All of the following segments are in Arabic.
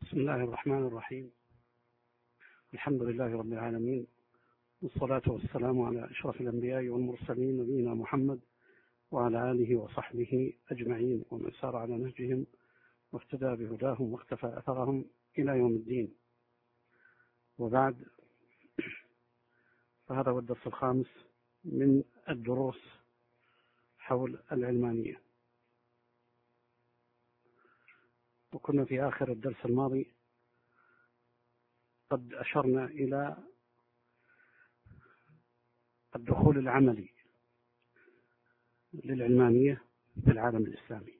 بسم الله الرحمن الرحيم. الحمد لله رب العالمين، والصلاة والسلام على أشرف الأنبياء والمرسلين نبينا محمد وعلى آله وصحبه أجمعين، ومن سار على نهجهم واهتدى بهداهم واختفى أثرهم إلى يوم الدين. وبعد، فهذا هو الدرس الخامس من الدروس حول العلمانية. وكنا في آخر الدرس الماضي قد أشرنا إلى الدخول العملي للعلمانية في العالم الإسلامي،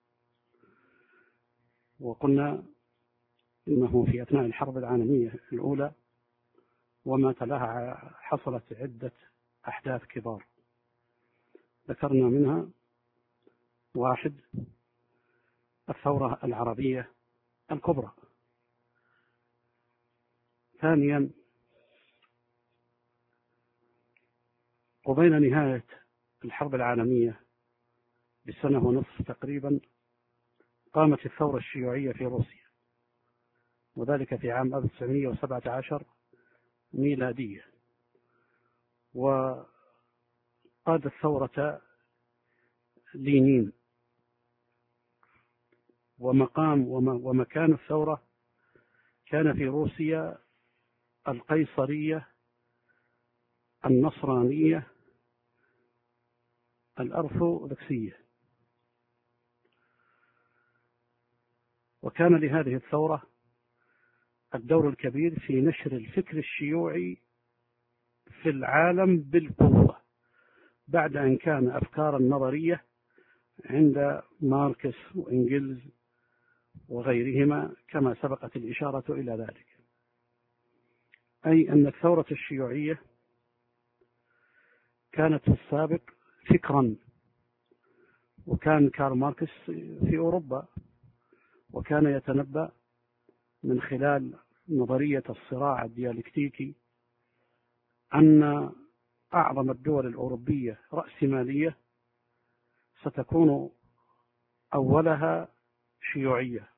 وقلنا إنه في أثناء الحرب العالمية الأولى وما تلاها حصلت عدة أحداث كبار، ذكرنا منها: 1. الثورة العربية الكبرى. 2. قبيل نهاية الحرب العالمية بسنة ونصف تقريبا قامت الثورة الشيوعية في روسيا، وذلك في عام 1917 ميلادية، وقادت ثورة لينين، ومكان الثورة كان في روسيا القيصرية النصرانية الأرثوذكسية. وكان لهذه الثورة الدور الكبير في نشر الفكر الشيوعي في العالم بالقوة، بعد أن كان أفكارا نظرية عند ماركس وإنجلز وغيرهما كما سبقت الإشارة إلى ذلك، أي أن الثورة الشيوعية كانت في السابق فكرا، وكان كارل ماركس في أوروبا، وكان يتنبأ من خلال نظرية الصراع الديالكتيكي أن أعظم الدول الأوروبية رأسمالية ستكون أولها شيوعية،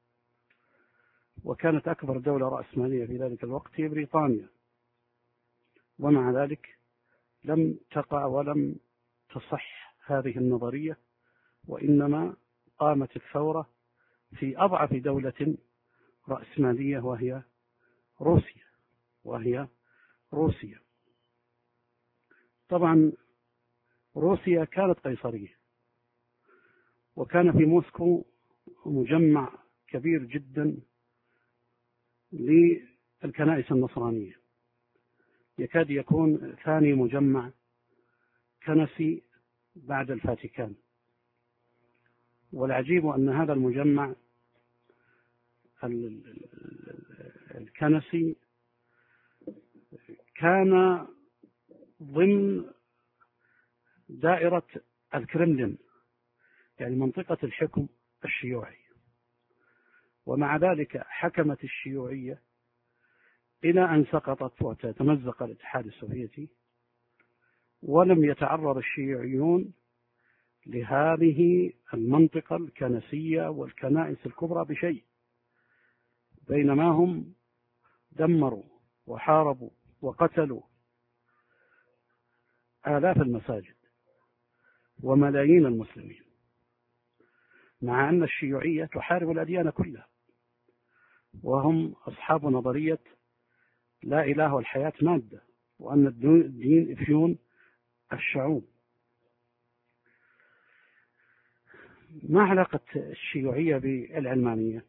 وكانت أكبر دولة رأسمالية في ذلك الوقت هي بريطانيا، ومع ذلك لم تقع ولم تصح هذه النظرية، وإنما قامت الثورة في أضعف دولة رأسمالية وهي روسيا. طبعا روسيا كانت قيصرية، وكان في موسكو مجمع كبير جدا للكنائس النصرانية، يكاد يكون ثاني مجمع كنسي بعد الفاتيكان. والعجيب أن هذا المجمع الكنسي كان ضمن دائرة الكرملين، يعني منطقة الحكم الشيوعي، ومع ذلك حكمت الشيوعية إلى أن سقطت وتمزق الاتحاد السوفيتي، ولم يتعرض الشيوعيون لهذه المنطقة الكنسية والكنائس الكبرى بشيء، بينما هم دمروا وحاربوا وقتلوا آلاف المساجد وملايين المسلمين، مع أن الشيوعية تحارب الأديان كلها، وهم أصحاب نظرية لا إله والحياة مادة، وأن الدين إفيون الشعوب. ما علاقة الشيوعية بالعلمانية؟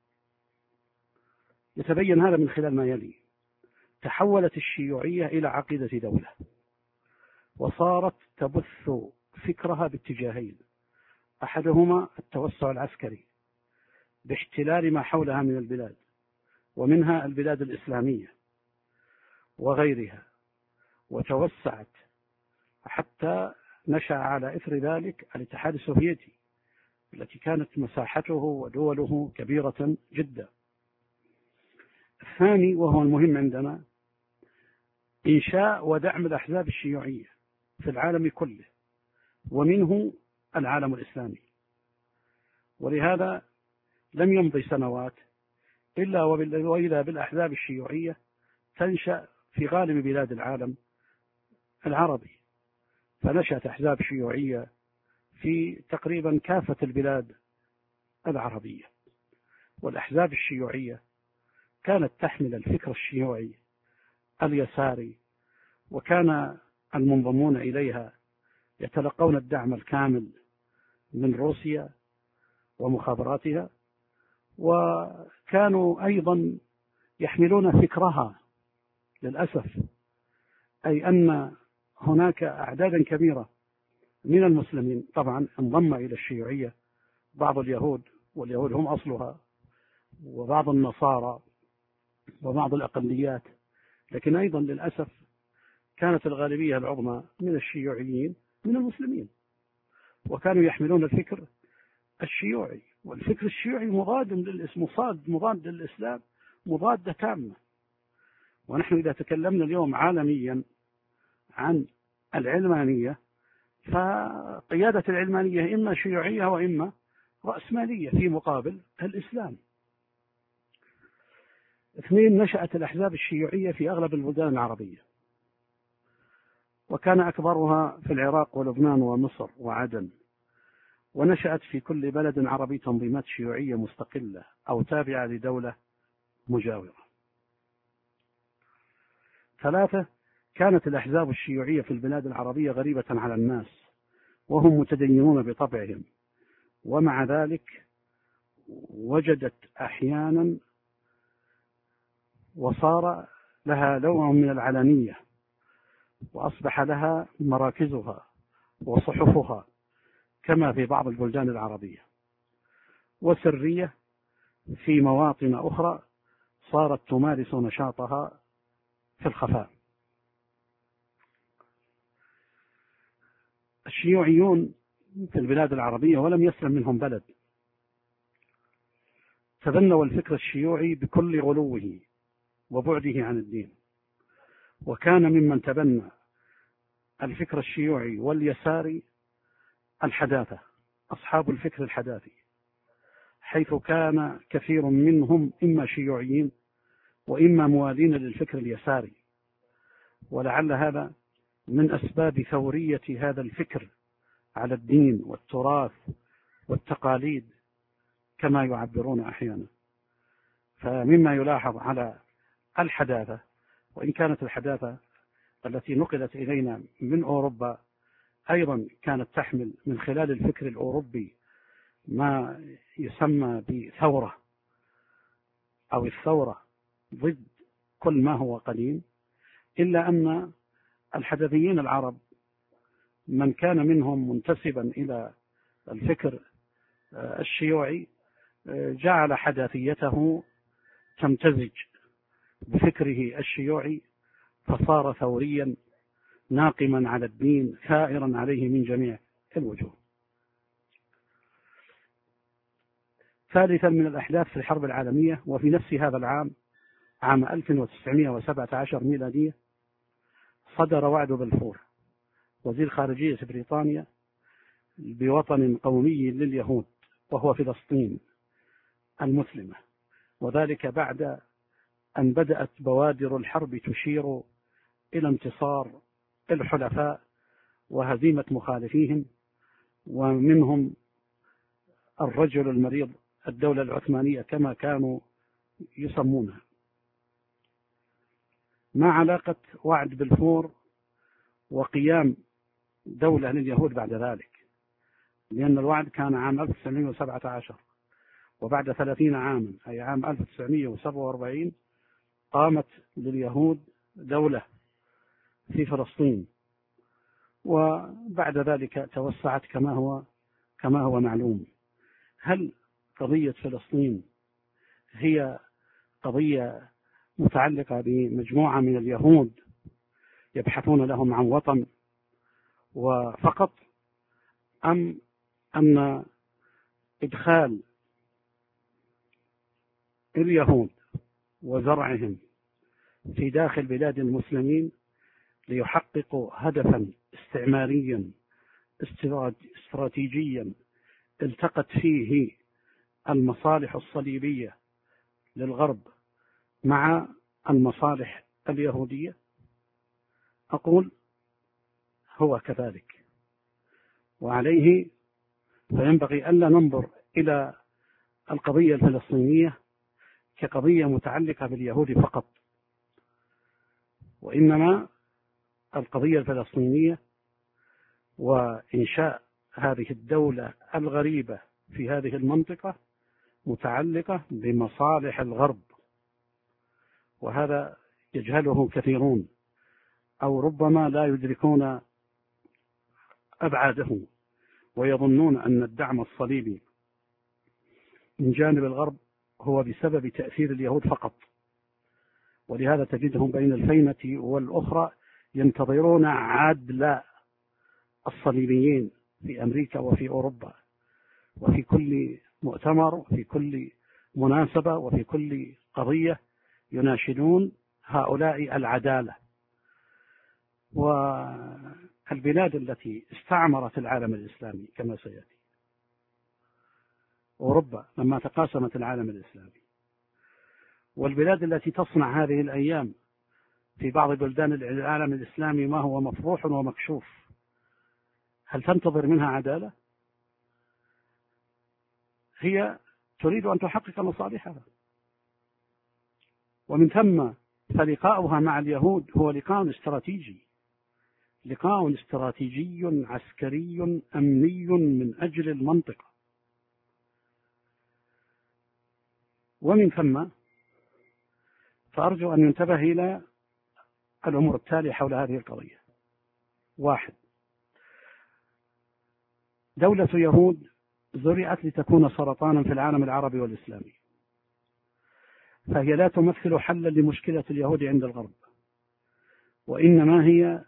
يتبين هذا من خلال ما يلي: تحولت الشيوعية إلى عقيدة دولة، وصارت تبث فكرها باتجاهين: أحدهما التوسع العسكري باحتلال ما حولها من البلاد، ومنها البلاد الإسلامية وغيرها، وتوسعت حتى نشأ على إثر ذلك الاتحاد السوفيتي التي كانت مساحته ودوله كبيرة جدا. الثاني وهو المهم عندنا: إنشاء ودعم الأحزاب الشيوعية في العالم كله، ومنه العالم الإسلامي. ولهذا لم يمضي سنوات وإلا بالأحزاب الشيوعية تنشأ في غالب بلاد العالم العربي. فنشأت أحزاب شيوعية في تقريبا كافة البلاد العربية، والأحزاب الشيوعية كانت تحمل الفكر الشيوعي اليساري، وكان المنضمون إليها يتلقون الدعم الكامل من روسيا ومخابراتها، وكانوا أيضا يحملون فكرها للأسف، أي أن هناك أعدادا كبيرة من المسلمين طبعا انضم إلى الشيوعية، بعض اليهود، واليهود هم أصلها، وبعض النصارى وبعض الأقليات، لكن أيضا للأسف كانت الغالبية العظمى من الشيوعيين من المسلمين، وكانوا يحملون الفكر الشيوعي، والفكر الشيوعي مضاد للإسلام مضادة تامة. ونحن إذا تكلمنا اليوم عالميا عن العلمانية، فقيادة العلمانية إما شيوعية وإما رأسمالية في مقابل الإسلام. 2. نشأت الأحزاب الشيوعية في أغلب البلدان العربية، وكان أكبرها في العراق ولبنان ومصر وعدن، ونشأت في كل بلد عربي تنظيمات شيوعية مستقلة أو تابعة لدولة مجاورة. 3. كانت الأحزاب الشيوعية في البلاد العربية غريبة على الناس، وهم متدينون بطبعهم، ومع ذلك وجدت أحيانا وصار لها نوع من العلانية، وأصبح لها مراكزها وصحفها كما في بعض البلدان العربية، وسرية في مواطن أخرى صارت تمارس نشاطها في الخفاء. الشيوعيون في البلاد العربية ولم يسلم منهم بلد تبنوا الفكر الشيوعي بكل غلوه وبعده عن الدين، وكان ممن تبنى الفكر الشيوعي واليساري الحداثة، أصحاب الفكر الحداثي، حيث كان كثير منهم إما شيوعيين وإما موالين للفكر اليساري، ولعل هذا من أسباب ثورية هذا الفكر على الدين والتراث والتقاليد كما يعبرون أحيانا. فمما يلاحظ على الحداثة، وإن كانت الحداثة التي نقلت إلينا من أوروبا أيضا كانت تحمل من خلال الفكر الأوروبي ما يسمى بثورة أو الثورة ضد كل ما هو قديم، إلا أن الحداثيين العرب من كان منهم منتسبا إلى الفكر الشيوعي جعل حداثيته تمتزج بفكره الشيوعي، فصار ثوريا ناقما على الدين ثائرا عليه من جميع الوجوه. 3. من الأحداث في الحرب العالمية، وفي نفس هذا العام، عام 1917 ميلادية، صدر وعد بلفور وزير خارجية بريطانيا بوطن قومي لليهود وهو فلسطين المسلمة، وذلك بعد أن بدأت بوادر الحرب تشير إلى انتصار الحلفاء وهزيمة مخالفيهم، ومنهم الرجل المريض الدولة العثمانية كما كانوا يسمونها. ما علاقة وعد بلفور وقيام دولة لليهود بعد ذلك؟ لأن الوعد كان عام 1917، وبعد 30 عاما أي عام 1947 قامت لليهود دولة في فلسطين، وبعد ذلك توسعت كما هو معلوم. هل قضية فلسطين هي قضية متعلقة بمجموعة من اليهود يبحثون لهم عن وطن وفقط، أم أن إدخال اليهود وزرعهم في داخل بلاد المسلمين ليحققوا هدفا استعماريا استراتيجيا التقت فيه المصالح الصليبية للغرب مع المصالح اليهودية؟ أقول هو كذلك، وعليه فينبغي ألا ننظر إلى القضية الفلسطينية كقضية متعلقة باليهود فقط، وإنما القضية الفلسطينية وإنشاء هذه الدولة الغريبة في هذه المنطقة متعلقة بمصالح الغرب، وهذا يجهله كثيرون أو ربما لا يدركون أبعاده، ويظنون أن الدعم الصليبي من جانب الغرب هو بسبب تأثير اليهود فقط، ولهذا تجدهم بين الفينة والأخرى ينتظرون عدل الصليبيين في أمريكا وفي أوروبا، وفي كل مؤتمر وفي كل مناسبة وفي كل قضية يناشدون هؤلاء العدالة. والبلاد التي استعمرت العالم الإسلامي كما سيأتي، أوروبا لما تقاسمت العالم الإسلامي، والبلاد التي تصنع هذه الأيام في بعض بلدان العالم الإسلامي ما هو مفروح ومكشوف، هل تنتظر منها عدالة؟ هي تريد أن تحقق مصالحها، ومن ثم فلقاؤها مع اليهود هو لقاء استراتيجي، لقاء استراتيجي عسكري أمني من أجل المنطقة. ومن ثم فأرجو أن ينتبه إلى الأمور التالية حول هذه القضية. 1. دولة يهود زرعت لتكون سرطانا في العالم العربي والإسلامي، فهي لا تمثل حلا لمشكلة اليهود عند الغرب، وإنما هي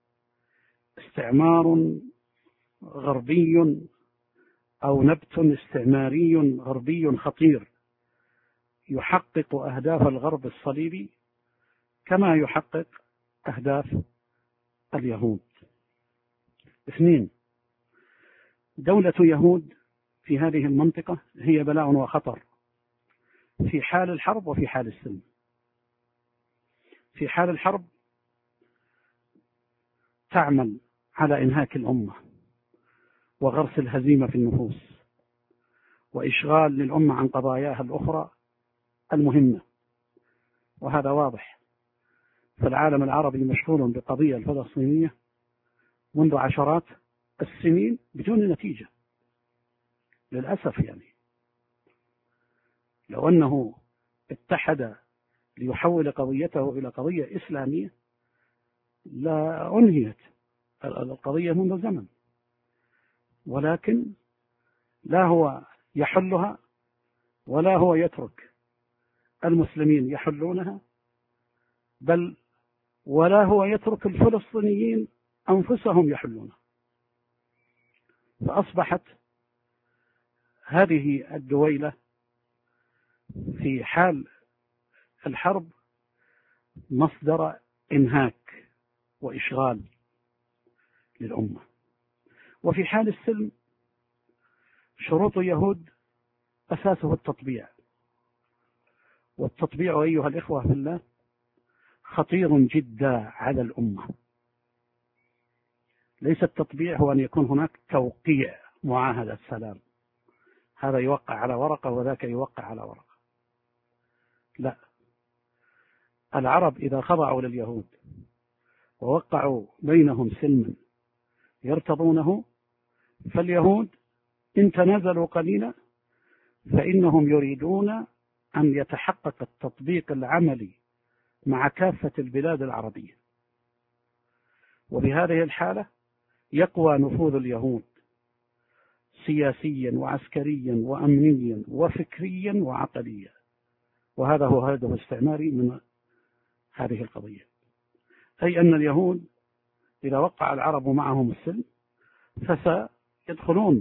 استعمار غربي أو نبت استعماري غربي خطير يحقق أهداف الغرب الصليبي كما يحقق أهداف اليهود. 2. دولة يهود في هذه المنطقة هي بلاء وخطر في حال الحرب وفي حال السلم. في حال الحرب تعمل على إنهاك الأمة وغرس الهزيمة في النفوس وإشغال للأمة عن قضاياها الأخرى المهمة، وهذا واضح. فالعالم العربي مشغول بالقضية الفلسطينية منذ عشرات السنين بدون نتيجة للأسف. يعني لو أنه اتحد ليحول قضيته إلى قضية إسلامية لا أنهيت القضية منذ زمن، ولكن لا هو يحلها ولا هو يترك المسلمين يحلونها، بل ولا هو يترك الفلسطينيين أنفسهم يحلونها. فأصبحت هذه الدويلة في حال الحرب مصدر إنهاك وإشغال للأمة، وفي حال السلم شروط يهود أساسه التطبيع، والتطبيع أيها الإخوة في الله خطير جدا على الأمة. ليس التطبيع هو أن يكون هناك توقيع معاهدة سلام، هذا يوقع على ورقة وذاك يوقع على ورقة، لا. العرب إذا خضعوا لليهود ووقعوا بينهم سلما يرتضونه، فاليهود إن تنازلوا قليلا فإنهم يريدون أن يتحقق التطبيق العملي مع كافة البلاد العربية، وبهذه الحالة يقوى نفوذ اليهود سياسيا وعسكريا وأمنيا وفكريا وعقليا، وهذا هو هدف استعماري من هذه القضية. أي أن اليهود إذا وقع العرب معهم السلم فسيدخلون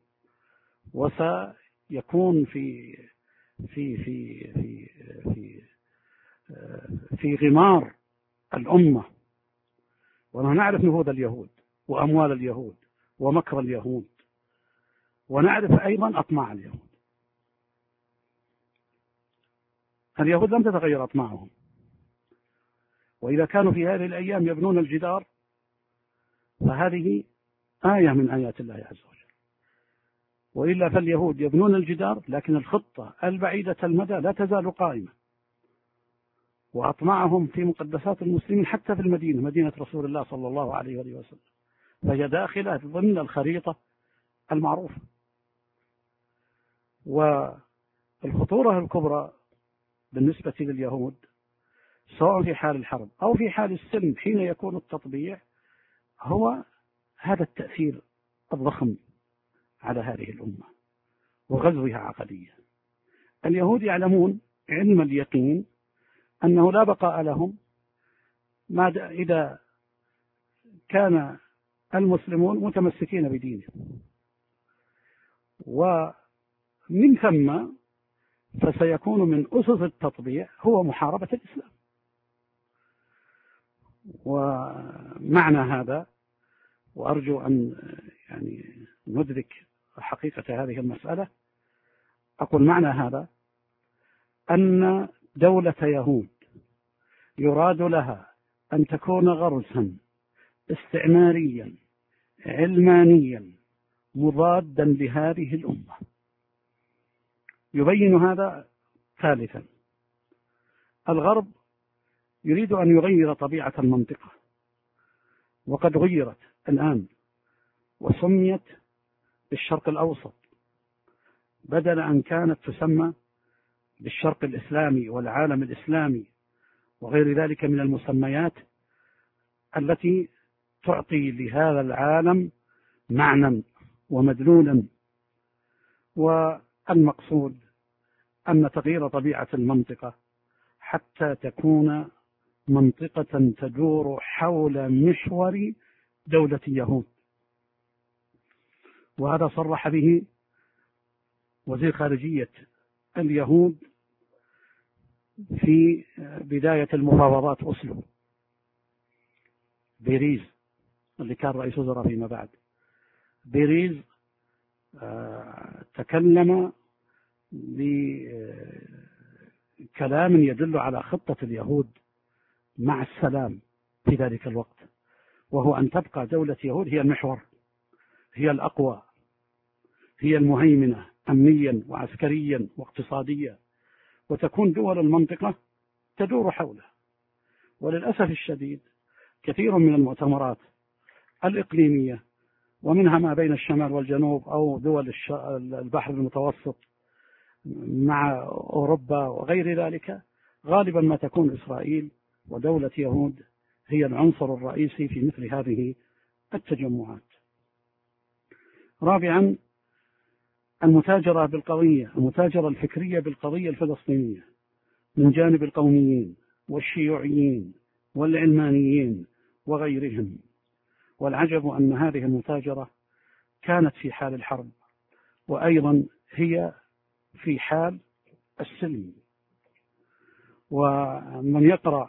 وسيكون في في في في في في غمار الأمة. ونحن نعرف نفوذ اليهود وأموال اليهود ومكر اليهود، ونعرف أيضا أطماع اليهود. اليهود لم تتغير أطماعهم، وإذا كانوا في هذه الأيام يبنون الجدار فهذه آية من آيات الله عز وجل، وإلا فاليهود يبنون الجدار لكن الخطة البعيدة المدى لا تزال قائمة، وأطماعهم في مقدسات المسلمين حتى في المدينة، مدينة رسول الله صلى الله عليه وسلم، فهي داخلة ضمن الخريطة المعروفة. والخطورة الكبرى بالنسبة لليهود سواء في حال الحرب أو في حال السلم حين يكون التطبيع هو هذا التأثير الضخم على هذه الأمة وغزوها عقديا. اليهود يعلمون علم اليقين أنه لا بقاء لهم إذا كان المسلمون متمسكين بدينهم، ومن ثم فسيكون من أسس التطبيع هو محاربة الإسلام. ومعنى هذا، وأرجو أن ندرك حقيقة هذه المسألة، أقول معنى هذا أن دولة يهود يراد لها أن تكون غرسا استعماريا علمانيا مضادا لهذه الأمة. يبين هذا ثالثا، الغرب يريد أن يغير طبيعة المنطقة، وقد غيرت الآن وسميت بالشرق الأوسط بدل أن كانت تسمى بالشرق الإسلامي والعالم الإسلامي وغير ذلك من المسميات التي تعطي لهذا العالم معنى ومدلولا. والمقصود أن تغيير طبيعة المنطقة حتى تكون منطقة تدور حول محور دولة يهود، وهذا صرح به وزير خارجية اليهود في بداية المفاوضات أوسلو. بيريز اللي كان رئيس وزراء فيما بعد، بيريز تكلم بكلام يدل على خطة اليهود مع السلام في ذلك الوقت، وهو أن تبقى دولة يهود هي المحور، هي الأقوى، هي المهيمنة أمنيا وعسكريا واقتصاديا، وتكون دول المنطقة تدور حوله. وللأسف الشديد كثير من المؤتمرات الإقليمية، ومنها ما بين الشمال والجنوب أو دول البحر المتوسط مع أوروبا وغير ذلك، غالبا ما تكون إسرائيل ودولة يهود هي العنصر الرئيسي في مثل هذه التجمعات. رابعا، المتاجرة بالقضية، المتاجرة الفكرية بالقضية الفلسطينية من جانب القوميين والشيوعيين والعلمانيين وغيرهم. والعجب أن هذه المتاجرة كانت في حال الحرب، وأيضا هي في حال السلم. ومن يقرأ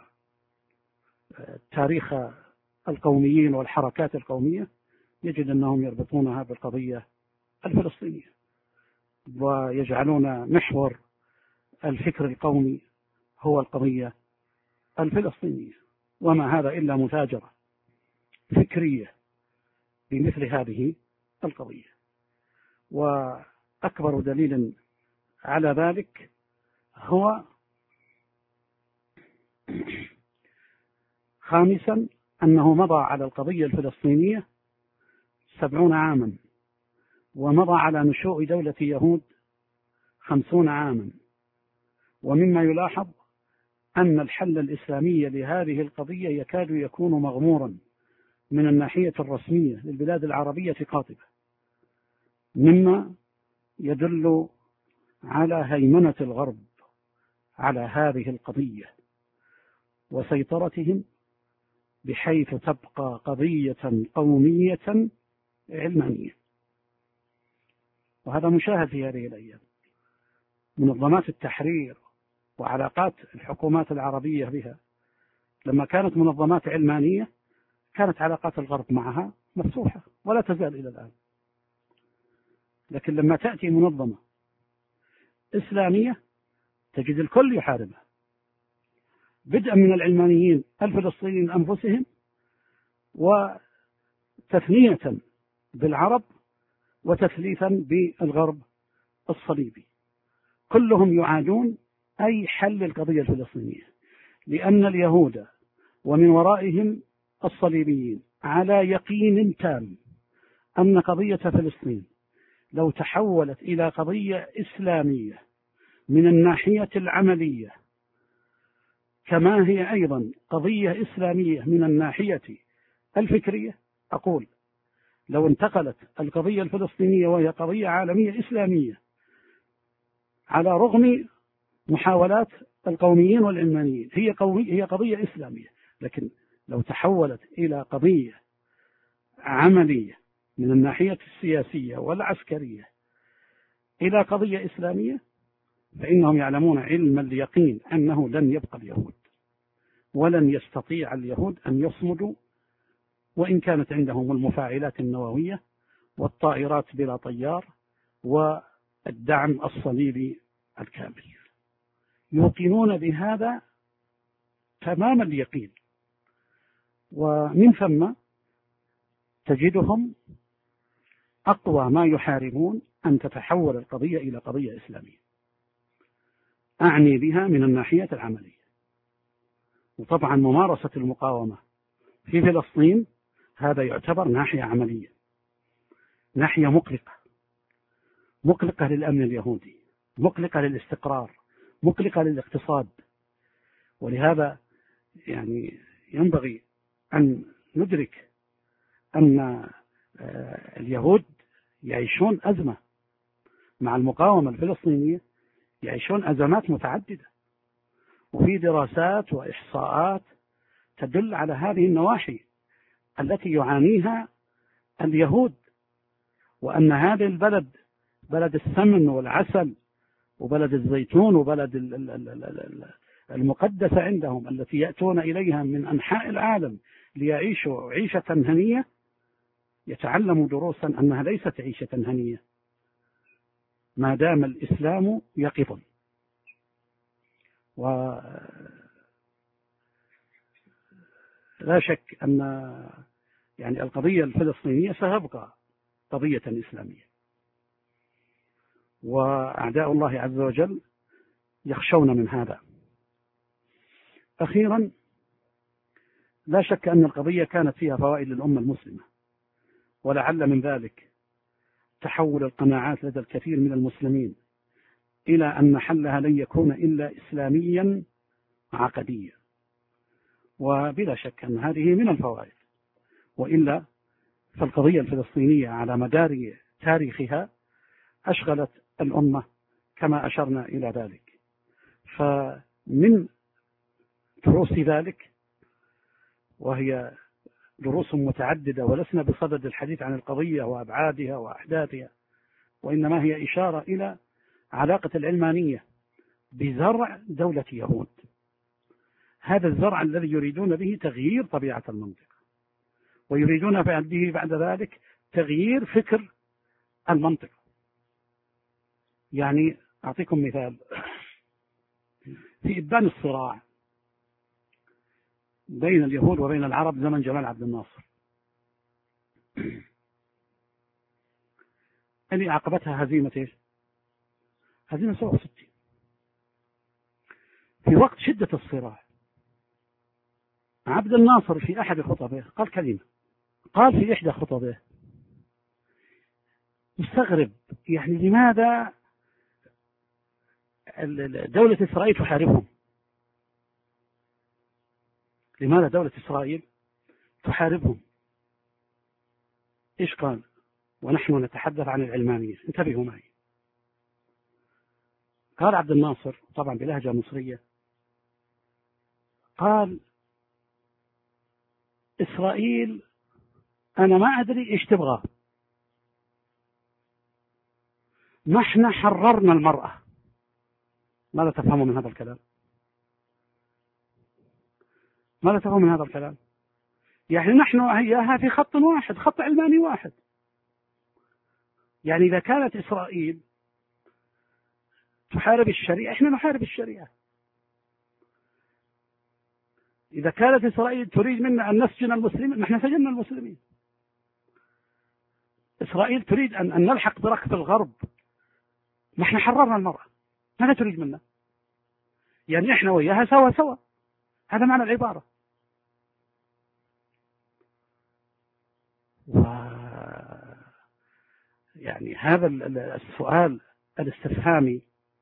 تاريخ القوميين والحركات القومية يجد أنهم يربطونها بالقضية الفلسطينية، ويجعلون محور الفكر القومي هو القضية الفلسطينية، وما هذا إلا متاجرة فكرية بمثل هذه القضية. وأكبر دليل على ذلك هو خامسا أنه مضى على القضية الفلسطينية 70 عاما، ومضى على نشوء دولة يهود 50 عاما. ومما يلاحظ أن الحل الإسلامي لهذه القضية يكاد يكون مغمورا من الناحية الرسمية للبلاد العربية قاطبة، مما يدل على هيمنة الغرب على هذه القضية وسيطرتهم، بحيث تبقى قضية قومية علمانية. وهذا مشاهد في هذه الأيام. منظمات التحرير وعلاقات الحكومات العربية بها لما كانت منظمات علمانية كانت علاقات الغرب معها مفتوحة ولا تزال إلى الآن. لكن لما تأتي منظمة إسلامية تجد الكل يحاربها، بدءا من العلمانيين الفلسطينيين أنفسهم، وتثنية بالعرب، وتثليثا بالغرب الصليبي. كلهم يعادون أي حل القضية الفلسطينية، لأن اليهود ومن ورائهم الصليبيين على يقين تام أن قضية فلسطين لو تحولت إلى قضية إسلامية من الناحية العملية، كما هي أيضا قضية إسلامية من الناحية الفكرية، أقول لو انتقلت القضية الفلسطينية وهي قضية عالمية إسلامية على رغم محاولات القوميين والعلمانيين، هي قضية إسلامية، لكن لو تحولت إلى قضية عملية من الناحية السياسية والعسكرية إلى قضية إسلامية، فإنهم يعلمون علم اليقين أنه لن يبقى اليهود، ولن يستطيع اليهود أن يصمدوا، وإن كانت عندهم المفاعلات النووية والطائرات بلا طيار والدعم الصليبي الكامل. يوقنون بهذا تمام اليقين، ومن ثم تجدهم أقوى ما يحاربون أن تتحول القضية إلى قضية إسلامية، أعني بها من الناحية العملية. وطبعا ممارسة المقاومة في فلسطين هذا يعتبر ناحية عملية، ناحية مقلقة للأمن اليهودي، مقلقة للاستقرار، مقلقة للاقتصاد. ولهذا يعني ينبغي أن ندرك أن اليهود يعيشون أزمة مع المقاومة الفلسطينية، يعيشون أزمات متعددة، وفي دراسات وإحصاءات تدل على هذه النواحي التي يعانيها اليهود، وأن هذا البلد بلد السمن والعسل وبلد الزيتون وبلد المقدسة عندهم، التي يأتون إليها من أنحاء العالم ليعيشوا عيشة هنية، يتعلموا دروسا أنها ليست عيشة هنية ما دام الإسلام يقظ. ولا شك أن يعني القضية الفلسطينية ستبقى قضية إسلامية، وأعداء الله عز وجل يخشون من هذا. أخيرا، لا شك أن القضية كانت فيها فوائد للأمة المسلمة، ولعل من ذلك تحول القناعات لدى الكثير من المسلمين إلى أن حلها لن يكون إلا إسلاميا عقديا، وبلا شك أن هذه من الفوائد، وإلا فالقضية الفلسطينية على مدار تاريخها أشغلت الأمة كما أشرنا إلى ذلك. فمن دروس ذلك، وهي دروس متعددة ولسنا بصدد الحديث عن القضية وأبعادها وأحداثها، وإنما هي إشارة إلى علاقة العلمانية بزرع دولة يهود، هذا الزرع الذي يريدون به تغيير طبيعة المنطقة، ويريدون به بعد ذلك تغيير فكر المنطقة. يعني أعطيكم مثال، في إبان الصراع بين اليهود وبين العرب زمن جمال عبد الناصر اللي عقبتها هزيمة هزيمة 67. في وقت شدة الصراع عبد الناصر في أحد خطبه قال كلمة، قال في إحدى خطبه مستغرب، يعني لماذا دولة إسرائيل تحاربهم؟ لماذا دولة إسرائيل تحاربهم؟ إيش قال؟ ونحن نتحدث عن العلمانية، انتبهوا معي. قال عبد الناصر طبعا بلهجة مصرية، قال إسرائيل أنا ما أدري إيش تبغى، نحن حررنا المرأة. ماذا تفهموا من هذا الكلام؟ ماذا تفهموا من هذا الكلام؟ يعني نحن وإياها في خط واحد، خط علماني واحد. يعني إذا كانت إسرائيل تحارب الشريعة، إحنا نحارب الشريعة. إذا كانت إسرائيل تريد منا أن نسجن المسلمين، نحن سجننا المسلمين. إسرائيل تريد أن نلحق بركب الغرب، نحن حررنا المرأة، ماذا تريد منا؟ يعني إحنا وياها سوا سوا، هذا معنى العبارة. يعني هذا السؤال الاستفهامي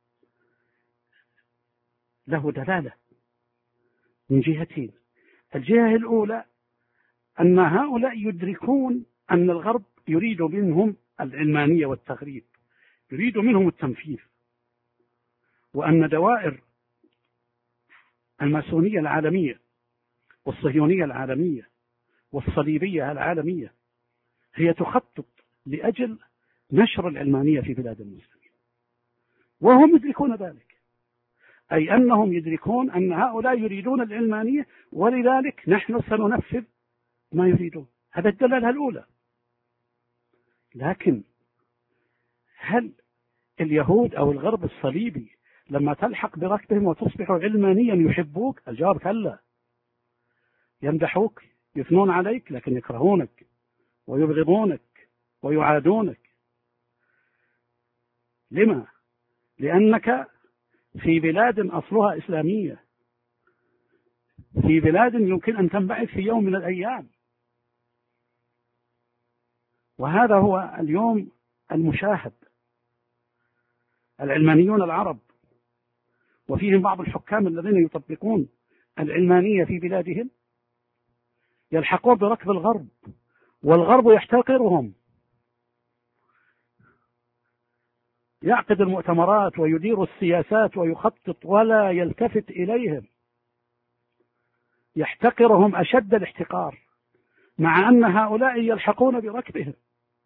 له دلالة من جهتين. الجهة الأولى أن هؤلاء يدركون أن الغرب يريد منهم العلمانية والتغريب، يريد منهم التنفيذ، وأن دوائر الماسونية العالمية والصهيونية العالمية والصليبية العالمية هي تخطط لأجل نشر العلمانية في بلاد المسلمين، وهم يدركون ذلك، أي أنهم يدركون أن هؤلاء يريدون العلمانية، ولذلك نحن سننفذ ما يريدون. هذا الدلالة الأولى. لكن هل اليهود أو الغرب الصليبي لما تلحق بركبهم وتصبح علمانيا يحبوك؟ الجواب كلا، يمدحوك يثنون عليك، لكن يكرهونك ويبغضونك ويعادونك. لما؟ لأنك في بلاد أصلها إسلامية، في بلاد يمكن أن تنبعث في يوم من الأيام. وهذا هو اليوم المشاهد. العلمانيون العرب وفيهم بعض الحكام الذين يطبقون العلمانية في بلادهم يلحقون بركب الغرب، والغرب يحتقرهم، يعقد المؤتمرات ويدير السياسات ويخطط ولا يلتفت إليهم، يحتقرهم أشد الاحتقار، مع أن هؤلاء يلحقون بركبهم.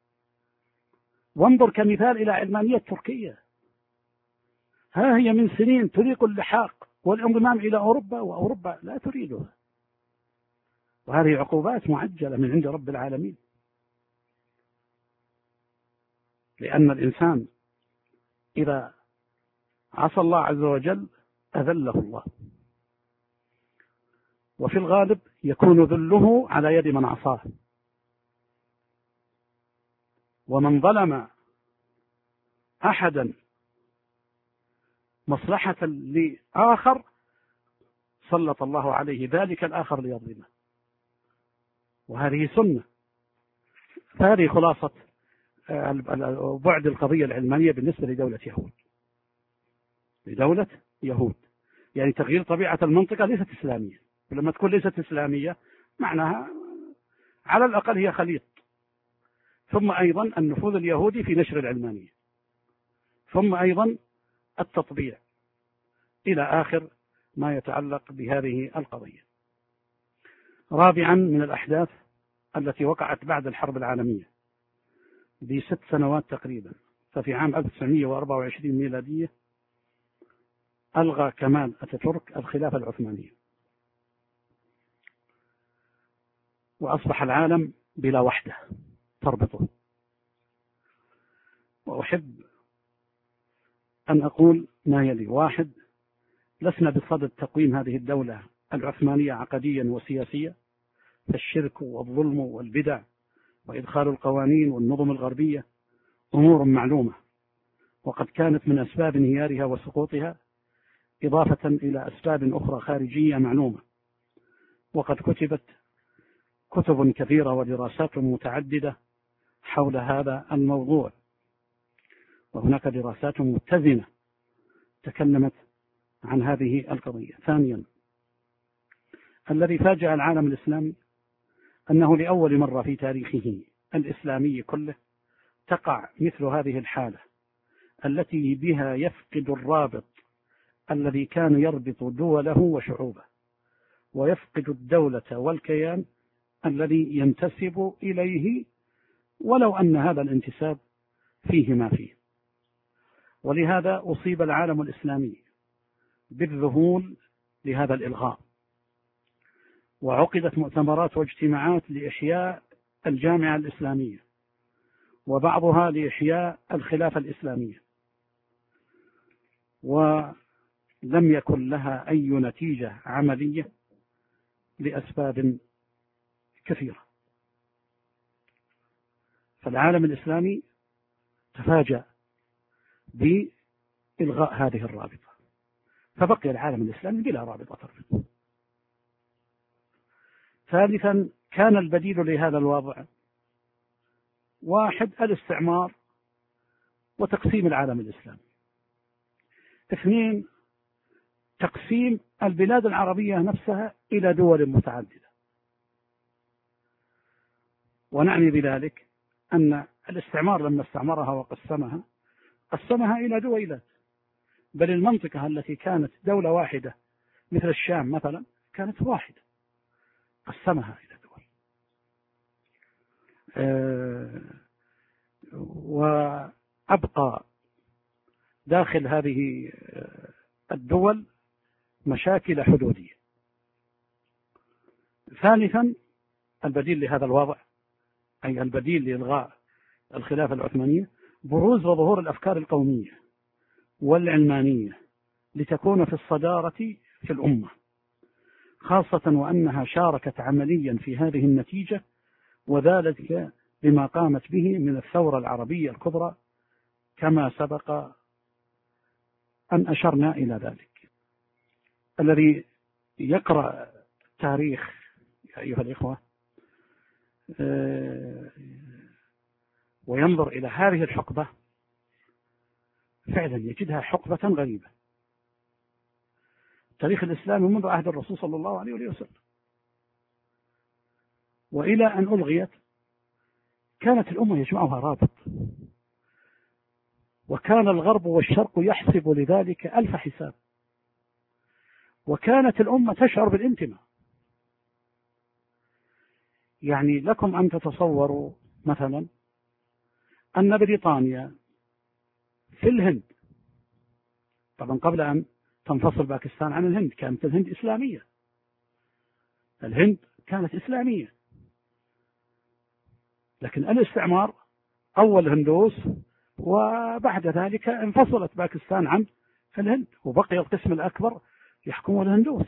وانظر كمثال إلى علمانية تركيا، ها هي من سنين تريق اللحاق والانضمام إلى أوروبا، وأوروبا لا تريدها، وهذه عقوبات معجلة من عند رب العالمين، لأن الإنسان إذا عصى الله عز وجل أذله الله، وفي الغالب يكون ذله على يد من عصاه. ومن ظلم أحدا مصلحة لآخر سلط الله عليه ذلك الآخر ليظلمه، وهذه سنة. هذه خلاصة بعد القضية العلمانية بالنسبة لدولة يهود. لدولة يهود يعني تغيير طبيعة المنطقة ليست إسلامية، ولما تكون ليست إسلامية معناها على الأقل هي خليط. ثم أيضا النفوذ اليهودي في نشر العلمانية، ثم أيضا التطبيع، إلى آخر ما يتعلق بهذه القضية. رابعا من الأحداث التي وقعت بعد الحرب العالمية ب6 سنوات تقريبا، ففي عام 1924 ميلادية ألغى كمال أتاتورك الخلافة العثمانية، وأصبح العالم بلا وحدة تربطه. وأحب أن أقول ما يلي: 1. لسنا بصدد تقويم هذه الدولة العثمانية عقديا وسياسيا، فالشرك والظلم والبدع وإدخال القوانين والنظم الغربية أمور معلومة، وقد كانت من أسباب انهيارها وسقوطها، إضافة إلى أسباب أخرى خارجية معلومة. وقد كتبت كتب كثيرة ودراسات متعددة حول هذا الموضوع، وهناك دراسات متزنة تكلمت عن هذه القضية. 2. الذي فاجأ العالم الإسلامي أنه لأول مرة في تاريخه الإسلامي كله تقع مثل هذه الحالة التي بها يفقد الرابط الذي كان يربط دوله وشعوبه، ويفقد الدولة والكيان الذي ينتسب إليه، ولو أن هذا الانتساب فيه ما فيه. ولهذا أصيب العالم الإسلامي بالذهول لهذا الإلغاء، وعقدت مؤتمرات واجتماعات لإحياء الجامعة الإسلامية، وبعضها لإحياء الخلافة الإسلامية. ولم يكن لها أي نتيجة عملية لأسباب كثيرة. فالعالم الإسلامي تفاجأ بإلغاء هذه الرابطة، فبقي العالم الإسلامي بلا رابطة تربط. ثالثا، كان البديل لهذا الوضع: واحد، الاستعمار وتقسيم العالم الإسلامي. اثنين، تقسيم البلاد العربية نفسها إلى دول متعددة. ونعني بذلك أن الاستعمار لما استعمرها وقسمها قسمها إلى دويلات، بل المنطقة التي كانت دولة واحدة مثل الشام مثلا كانت واحدة، قسمها إلى دول. وأبقى داخل هذه الدول مشاكل حدودية. ثالثا، البديل لهذا الوضع، أي البديل لإلغاء الخلافة العثمانية، بروز وظهور الأفكار القومية والعلمانية لتكون في الصدارة في الأمة، خاصة وأنها شاركت عمليا في هذه النتيجة، وذلك بما قامت به من الثورة العربية الكبرى كما سبق أن أشرنا إلى ذلك. الذي يقرأ التاريخ يا أيها الإخوة وينظر إلى هذه الحقبة فعلا يجدها حقبة غريبة. التاريخ الإسلامي منذ عهد الرسول صلى الله عليه وسلم وإلى أن ألغيت كانت الأمة يجمعها رابط، وكان الغرب والشرق يحسب لذلك ألف حساب، وكانت الأمة تشعر بالانتماء. يعني لكم أن تتصوروا مثلا أن بريطانيا في الهند، طبعا قبل أن تنفصل باكستان عن الهند كانت الهند إسلامية، الهند كانت إسلامية، لكن الاستعمار أول هندوس، وبعد ذلك انفصلت باكستان عن الهند، وبقي القسم الأكبر يحكمه الهندوس.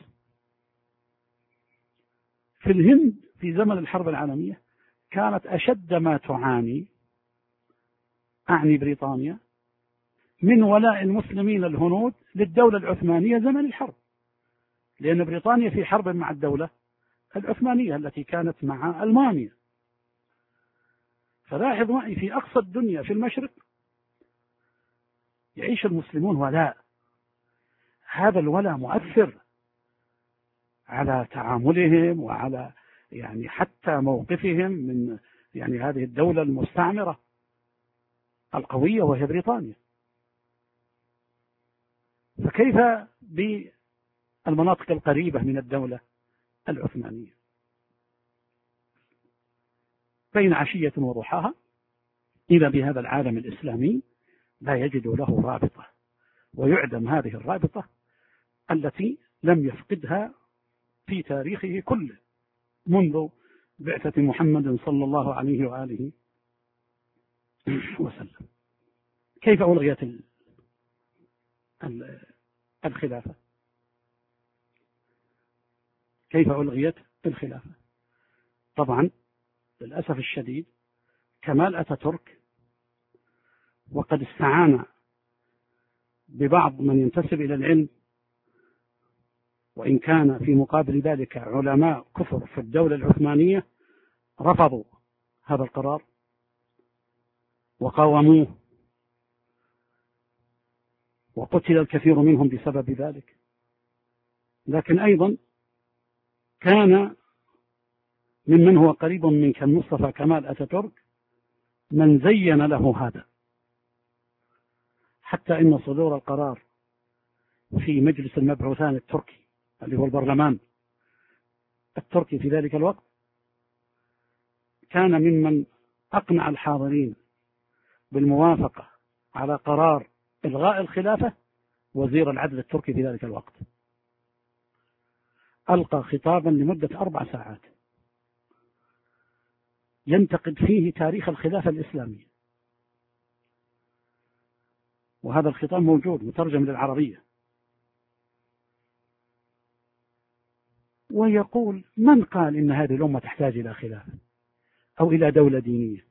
في الهند في زمن الحرب العالمية كانت أشد ما تعاني، أعني بريطانيا، من ولاء المسلمين الهنود للدولة العثمانية زمن الحرب، لأن بريطانيا في حرب مع الدولة العثمانية التي كانت مع ألمانيا. فلاحظ معي في أقصى الدنيا في المشرق يعيش المسلمون ولاء، هذا الولاء مؤثر على تعاملهم وعلى يعني حتى موقفهم من يعني هذه الدولة المستعمرة القوية وهي بريطانيا. فكيف بالمناطق القريبة من الدولة العثمانية؟ بين عشية وضحاها إذا بهذا العالم الإسلامي لا يجد له رابطة، ويعدم هذه الرابطة التي لم يفقدها في تاريخه كله منذ بعثة محمد صلى الله عليه وآله وسلم. كيف ألغيت الخلافة؟ كيف ألغيت الخلافة؟ طبعا للأسف الشديد كمال أتاتورك، وقد استعان ببعض من ينتسب إلى العلم، وإن كان في مقابل ذلك علماء كثر في الدولة العثمانية رفضوا هذا القرار وقاوموه، وقتل الكثير منهم بسبب ذلك. لكن أيضا كان ممن هو قريب من كالمصطفى كمال أتاتورك من زين له هذا، حتى إن صدور القرار في مجلس المبعوثان التركي اللي هو البرلمان التركي في ذلك الوقت كان ممن أقنع الحاضرين بالموافقة على قرار إلغاء الخلافة وزير العدل التركي في ذلك الوقت. ألقى خطابا لمدة 4 ساعات ينتقد فيه تاريخ الخلافة الإسلامية، وهذا الخطاب موجود مترجم للعربية. ويقول: من قال إن هذه الأمة تحتاج إلى خلافة أو إلى دولة دينية؟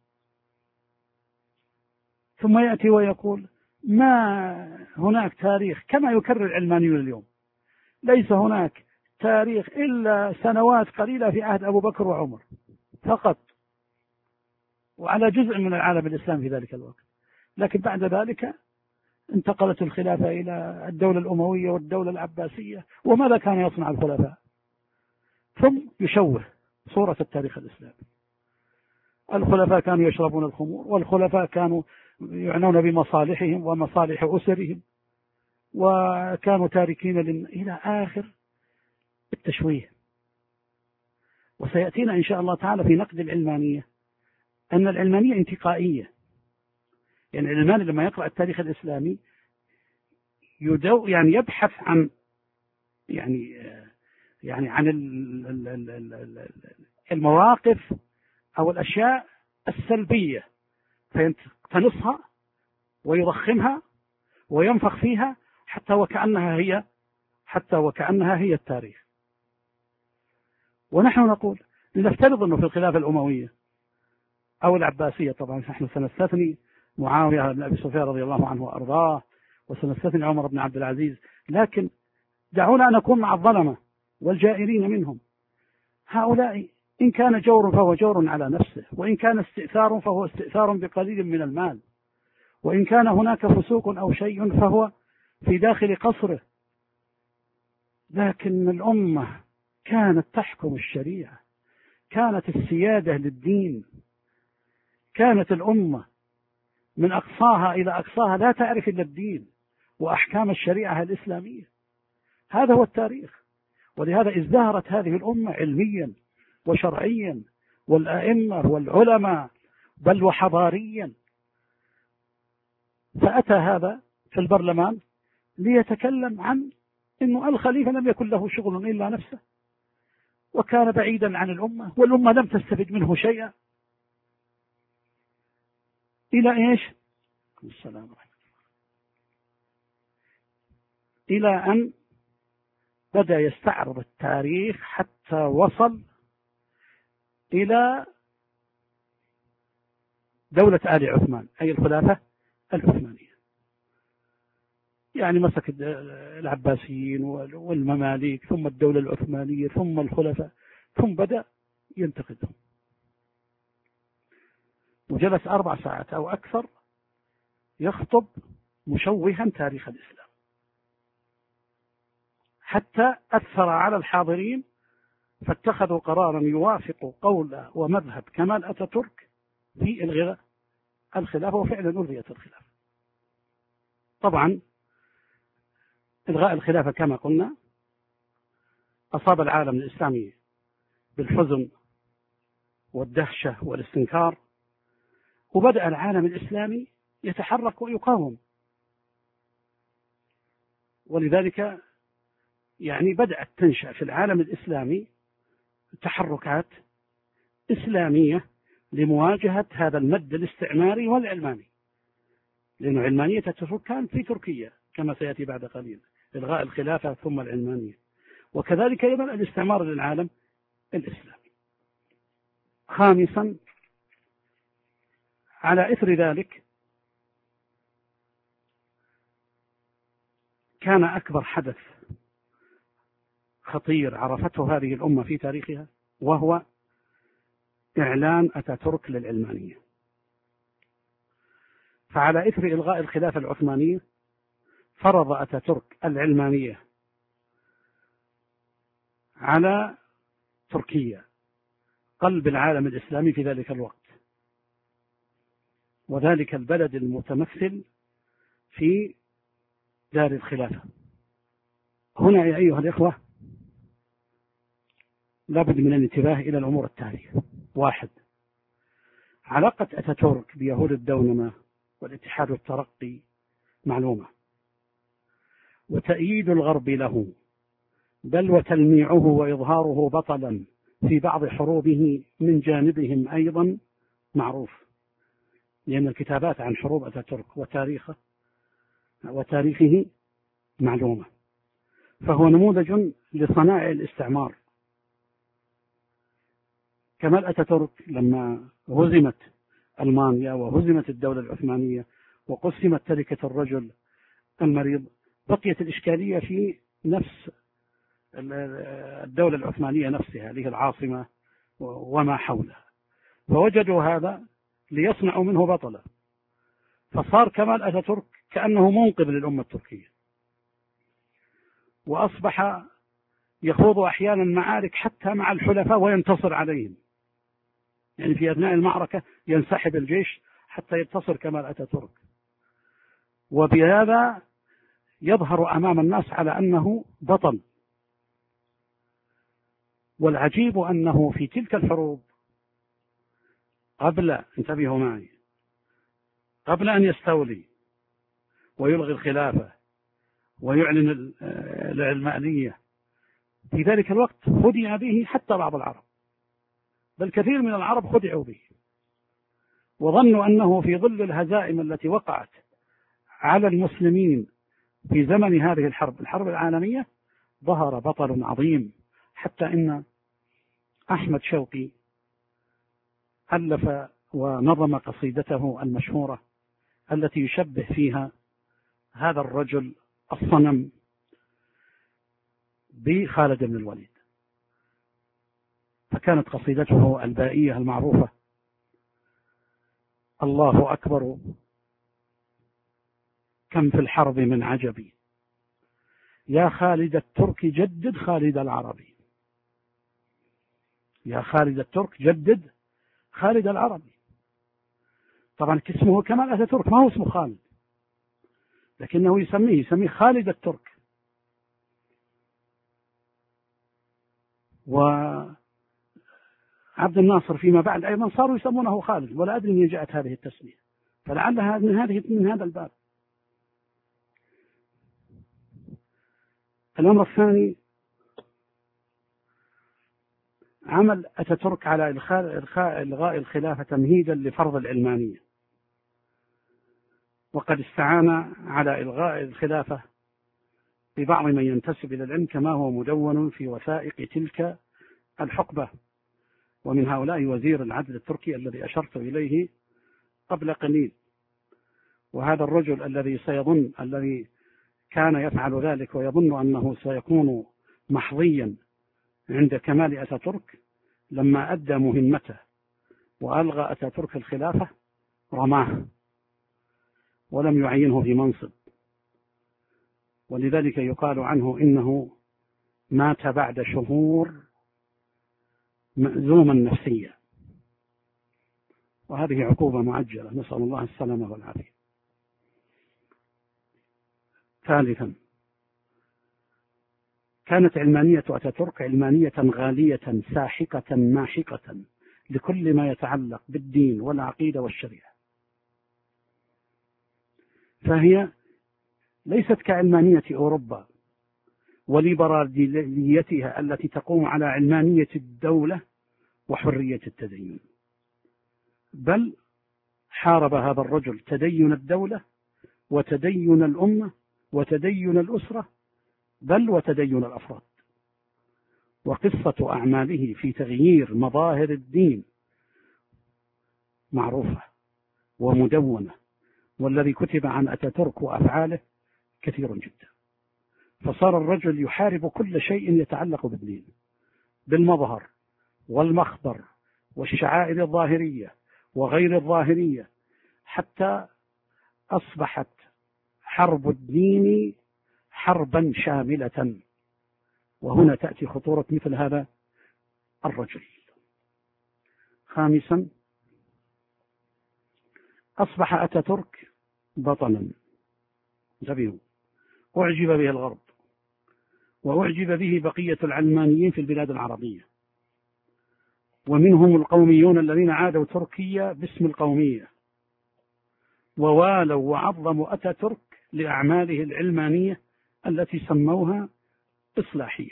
ثم يأتي ويقول: ما هناك تاريخ، كما يكرر العلمانيون اليوم، ليس هناك تاريخ إلا سنوات قليلة في عهد أبو بكر وعمر فقط، وعلى جزء من العالم الإسلامي في ذلك الوقت، لكن بعد ذلك انتقلت الخلافة إلى الدولة الأموية والدولة العباسية. وماذا كان يصنع الخلفاء؟ ثم يشوه صورة التاريخ الإسلامي. الخلفاء كانوا يشربون الخمور، والخلفاء كانوا يعنون بمصالحهم ومصالح أسرهم، وكانوا تاركين إلى آخر التشويه. وسيأتينا إن شاء الله تعالى في نقد العلمانية أن العلمانية انتقائية. يعني العلماني لما يقرأ التاريخ الإسلامي يعني يبحث عن عن المواقف أو الأشياء السلبية فيقتنصها ويضخمها وينفخ فيها حتى وكأنها هي التاريخ. ونحن نقول لنفترض أنه في الخلافة الأموية أو العباسية، طبعا نحن سنستثني معاوية بن أبي سفيان رضي الله عنه وأرضاه، وسنستثني عمر بن عبد العزيز، لكن دعونا أن نكون مع الظلمة والجائرين منهم. هؤلاء إن كان جور فهو جور على نفسه، وإن كان استئثار فهو استئثار بقليل من المال، وإن كان هناك فسوق أو شيء فهو في داخل قصره. لكن الأمة كانت تحكم الشريعة، كانت السيادة للدين، كانت الأمة من أقصاها إلى أقصاها لا تعرف إلا الدين وأحكام الشريعة الإسلامية. هذا هو التاريخ. ولهذا ازدهرت هذه الأمة علميا وشرعيا، والأئمة والعلماء، بل وحضاريا. فأتى هذا في البرلمان ليتكلم عن أنه الخليفة لم يكن له شغل إلا نفسه، وكان بعيدا عن الأمة، والأمة لم تستفد منه شيئا. إلى إيش؟ السلام عليكم. إلى أن بدأ يستعرض التاريخ حتى وصل إلى دولة آل عثمان، أي الخلافة العثمانية. يعني مسك العباسيين والمماليك، ثم الدولة العثمانية، ثم الخلفاء، ثم بدأ ينتقدهم. وجلس 4 ساعات أو أكثر يخطب مشوها تاريخ الإسلام، حتى أثر على الحاضرين فاتخذوا قرارا يوافق قول ومذهب كمال أتاتورك في إلغاء الخلافة، وفعلا ألغيت الخلافة. طبعا إلغاء الخلافة كما قلنا أصاب العالم الإسلامي بالحزن والدهشة والاستنكار، وبدأ العالم الإسلامي يتحرك ويقاوم. ولذلك يعني بدأت تنشأ في العالم الإسلامي تحركات إسلامية لمواجهة هذا المد الاستعماري والعلماني، لأن علمانية أتاتورك كانت في تركيا كما سيأتي بعد قليل، إلغاء الخلافة ثم العلمانية، وكذلك أيضا الاستعمار للعالم الإسلامي. خامسا، على إثر ذلك كان أكبر حدث خطير عرفته هذه الأمة في تاريخها، وهو إعلان أتاتورك للعلمانية. فعلى إثر إلغاء الخلافة العثمانية فرض أتاتورك العلمانية على تركيا، قلب العالم الإسلامي في ذلك الوقت، وذلك البلد المتمثل في دار الخلافة. هنا يا أيها الإخوة لابد من الانتباه إلى الأمور التالية. 1. علاقة أتاتورك بيهود الدونمة والاتحاد والترقي معلومة، وتأييد الغرب له، بل وتلميعه وإظهاره بطلا في بعض حروبه من جانبهم أيضا معروف، لأن الكتابات عن حروب أتاتورك وتاريخه وتاريخه معلومة، فهو نموذج لصنائع الاستعمار. كمال أتاتورك لما هزمت ألمانيا وهزمت الدولة العثمانية وقسمت تركة الرجل المريض، بقيت الإشكالية في نفس الدولة العثمانية نفسها، هذه العاصمة وما حولها، فوجدوا هذا ليصنعوا منه بطلا، فصار كمال أتاتورك كأنه منقذ للأمة التركية، وأصبح يخوض أحيانا معارك حتى مع الحلفاء وينتصر عليهم، يعني في أثناء المعركة ينسحب الجيش حتى ينتصر كمال أتاتورك، وبهذا يظهر أمام الناس على أنه بطل. والعجيب أنه في تلك الحروب انتبهوا معي، قبل أن يستولي ويلغي الخلافة ويعلن العلمانية، في ذلك الوقت خدع به حتى بعض العرب، بل كثير من العرب خدعوا به وظنوا أنه في ظل الهزائم التي وقعت على المسلمين في زمن هذه الحرب العالمية ظهر بطل عظيم، حتى إن أحمد شوقي ألف ونظم قصيدته المشهورة التي يشبه فيها هذا الرجل الصنم بخالد بن الوليد، فكانت قصيدته البائية المعروفة: الله أكبر كم في الحرب من عجب، يا خالد الترك جدد خالد العربي، يا خالد الترك جدد خالد العربي. طبعا اسمه كمال أتاتورك، ما هو اسمه خالد، لكنه يسميه خالد الترك. وعبد الناصر فيما بعد أيضا صاروا يسمونه خالد، ولا أدري من جاءت هذه التسمية، فلعلها من هذا الباب. الأمر الثاني، عمل أتاتورك على إلغاء الخلافة تمهيدا لفرض العلمانية، وقد استعان على إلغاء الخلافة ببعض من ينتسب إلى العلم كما هو مدون في وثائق تلك الحقبة، ومن هؤلاء وزير العدل التركي الذي أشرت إليه قبل قليل. وهذا الرجل الذي كان يفعل ذلك ويظن أنه سيكون محظيا عند كمال أتاتورك، لما أدى مهمته وألغى أتاتورك الخلافة رماه ولم يعينه في منصب، ولذلك يقال عنه إنه مات بعد شهور مأزوما نفسيا، وهذه عقوبة معجلة، نسأل الله السلامة والعافية. ثالثا، كانت علمانية أتاتورك علمانية غالية ساحقة ماحقة لكل ما يتعلق بالدين والعقيدة والشريعة، فهي ليست كعلمانية أوروبا وليبراليتها التي تقوم على علمانية الدولة وحرية التدين، بل حارب هذا الرجل تدين الدولة وتدين الأمة وتدين الأسرة، بل وتدين الأفراد. وقصة أعماله في تغيير مظاهر الدين معروفة ومدونة، والذي كتب عن أتاتورك وأفعاله كثير جدا، فصار الرجل يحارب كل شيء يتعلق بالدين، بالمظهر والمخبر والشعائر الظاهرية وغير الظاهرية، حتى أصبحت حرب الدين حربا شاملة. وهنا تأتي خطورة مثل هذا الرجل. خامسا، أصبح أتاتورك بطلا انتبهوا، أعجب به الغرب وأعجب به بقية العلمانيين في البلاد العربية، ومنهم القوميون الذين عادوا تركيا باسم القومية ووالوا وعظموا أتاتورك لأعماله العلمانية التي سموها إصلاحية.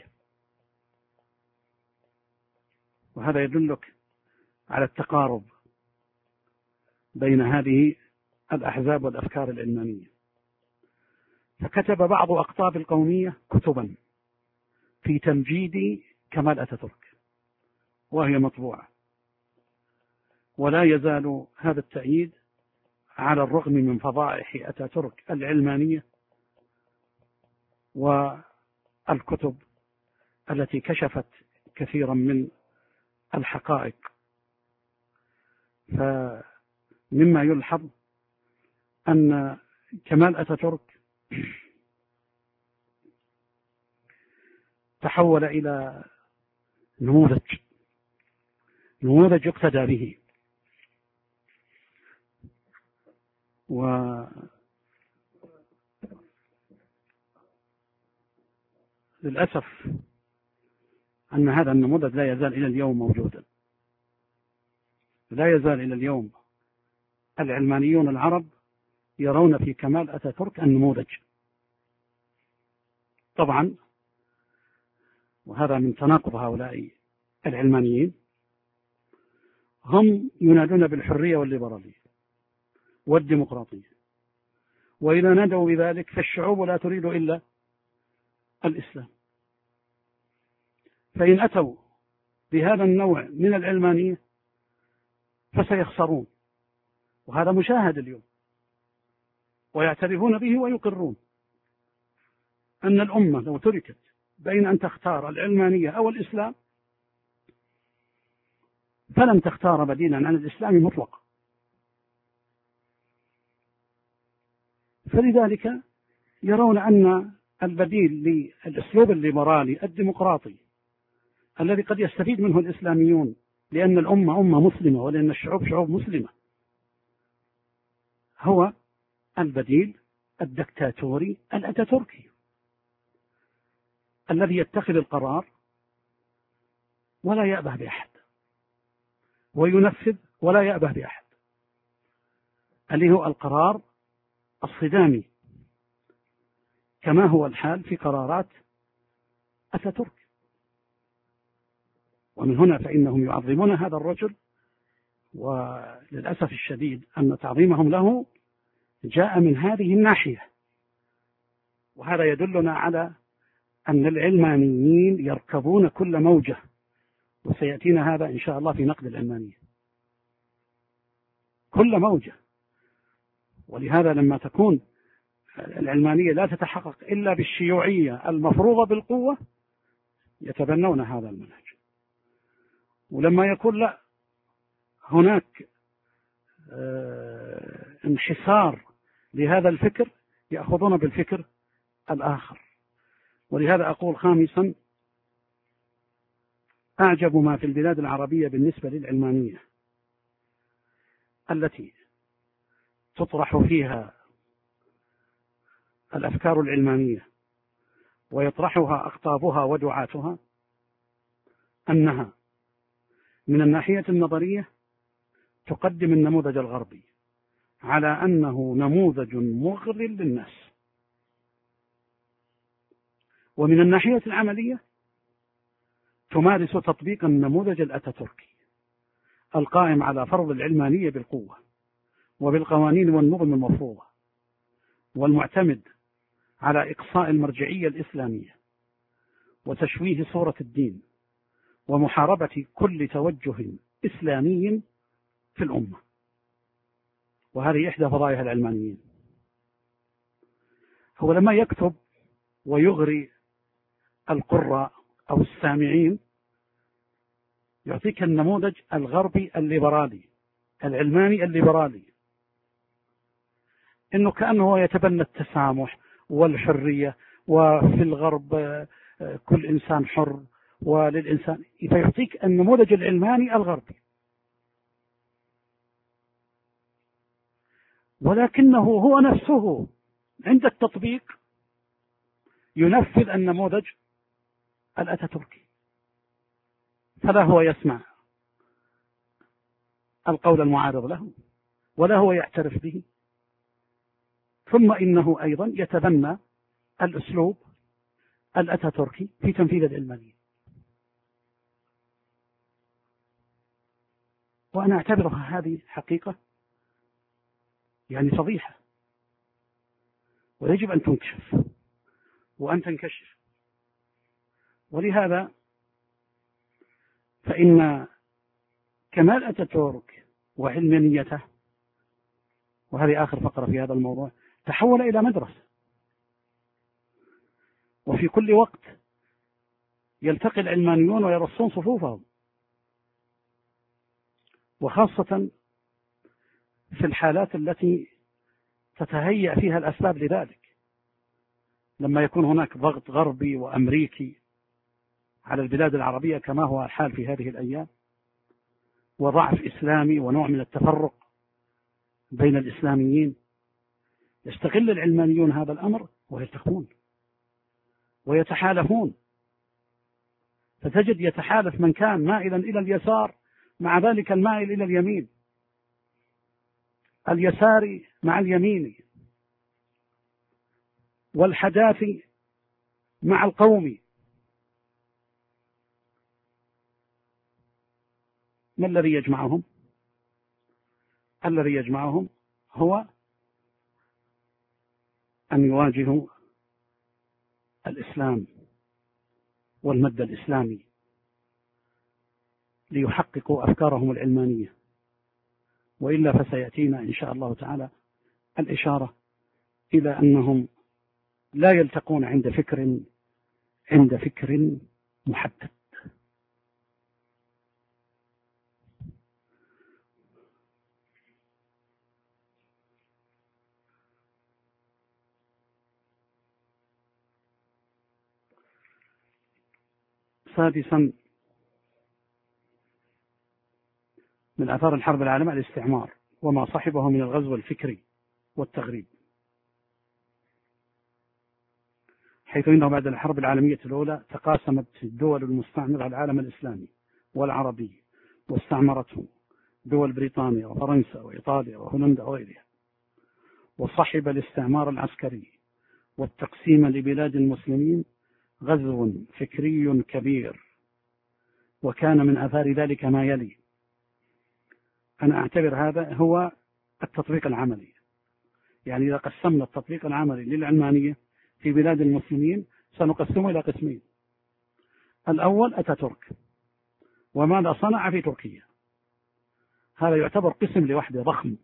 وهذا يدلك على التقارب بين هذه الأحزاب والأفكار العلمانية. فكتب بعض أقطاب القومية كتبا في تمجيد كمال أتاتورك وهي مطبوعة، ولا يزال هذا التأييد على الرغم من فضائح أتاتورك العلمانية والكتب التي كشفت كثيرا من الحقائق. فمما يلحظ أن كمال أتاتورك تحول إلى نموذج يقتدى به، وللأسف أن هذا النموذج لا يزال إلى اليوم موجودا، لا يزال إلى اليوم العلمانيون العرب يرون في كمال أتاتورك النموذج. طبعا وهذا من تناقض هؤلاء العلمانيين، هم ينادون بالحرية والليبرالية والديمقراطية، وإذا نادوا بذلك فالشعوب لا تريد إلا الإسلام، فإن أتوا بهذا النوع من العلمانية فسيخسرون، وهذا مشاهد اليوم، ويعترفون به ويقرون أن الأمة لو تركت بين أن تختار العلمانية أو الإسلام فلن تختار بديلا عن الإسلام مطلقا. فلذلك يرون أن البديل للأسلوب الليبرالي الديمقراطي الذي قد يستفيد منه الإسلاميون لأن الأمة أمة مسلمة ولأن الشعوب شعوب مسلمة هو البديل الدكتاتوري الأتاتوركي الذي يتخذ القرار ولا يأبه بأحد وينفذ ولا يأبه بأحد، اللي هو القرار الصدامي كما هو الحال في قرارات أتاتورك. ومن هنا فإنهم يعظمون هذا الرجل، وللأسف الشديد أن تعظيمهم له جاء من هذه الناحية، وهذا يدلنا على أن العلمانيين يركبون كل موجة، وسيأتينا هذا إن شاء الله في نقد العلمانية، كل موجة. ولهذا لما تكون العلمانية لا تتحقق إلا بالشيوعية المفروضة بالقوة يتبنون هذا المنهج، ولما يكون لا هناك انحسار لهذا الفكر يأخذون بالفكر الآخر. ولهذا أقول خامسا، أعجب ما في البلاد العربية بالنسبة للعلمانية التي تطرح فيها الأفكار العلمانية ويطرحها أقطابها ودعاتها، أنها من الناحية النظرية تقدم النموذج الغربي على أنه نموذج مغري للناس، ومن الناحية العملية تمارس تطبيق النموذج الأتاتوركي القائم على فرض العلمانية بالقوة وبالقوانين والنظم المفروضة، والمعتمد على إقصاء المرجعية الإسلامية وتشويه صورة الدين ومحاربة كل توجه إسلامي في الأمة. وهذه إحدى فضائح العلمانيين. هو لما يكتب ويغري القراء أو السامعين يعطيك النموذج الغربي الليبرالي العلماني الليبرالي، إنه كأنه يتبنى التسامح والحرية، وفي الغرب كل إنسان حر وللإنسان، فيعطيك النموذج العلماني الغربي، ولكنه هو نفسه عند التطبيق ينفذ النموذج الأتاتوركي، فلا هو يسمع القول المعارض له ولا هو يعترف به، ثم إنه أيضا يتبنى الأسلوب الأتاتوركي في تنفيذ العلمانية. وأنا أعتبرها هذه حقيقة يعني فضيحة، ويجب أن تنكشف وأن تنكشف. ولهذا فإن كمال أتاتورك وعلمانيته، وهذه آخر فقرة في هذا الموضوع، تحول إلى مدرسة، وفي كل وقت يلتقي العلمانيون ويرصون صفوفهم، وخاصة في الحالات التي تتهيأ فيها الأسباب لذلك، لما يكون هناك ضغط غربي وأمريكي على البلاد العربية كما هو الحال في هذه الأيام، وضعف إسلامي ونوع من التفرق بين الإسلاميين، يستغل العلمانيون هذا الأمر ويلتقون ويتحالفون، فتجد يتحالف من كان مائلا إلى اليسار مع ذلك المائل إلى اليمين، اليساري مع اليميني، والحداثي مع القومي. ما الذي يجمعهم؟ الذي يجمعهم هو أن يواجهوا الإسلام والمد الإسلامي ليحققوا أفكارهم العلمانية، وإلا فسيأتينا إن شاء الله تعالى الإشارة إلى أنهم لا يلتقون عند فكر محدد. سادسا، من آثار الحرب العالمية الاستعمار وما صحبه من الغزو الفكري والتغريب، حيث إنه بعد الحرب العالمية الأولى تقاسمت الدول المستعمرة العالم الإسلامي والعربي، واستعمرته دول بريطانيا وفرنسا وإيطاليا وهولندا وغيرها، وصحب الاستعمار العسكري والتقسيم لبلاد المسلمين غزو فكري كبير. وكان من آثار ذلك ما يلي: أنا أعتبر هذا هو التطبيق العملي، يعني إذا قسمنا التطبيق العملي للعلمانية في بلاد المسلمين سنقسمه إلى قسمين. الأول أتاتورك وماذا صنع في تركيا، هذا يعتبر قسم لوحده ضخم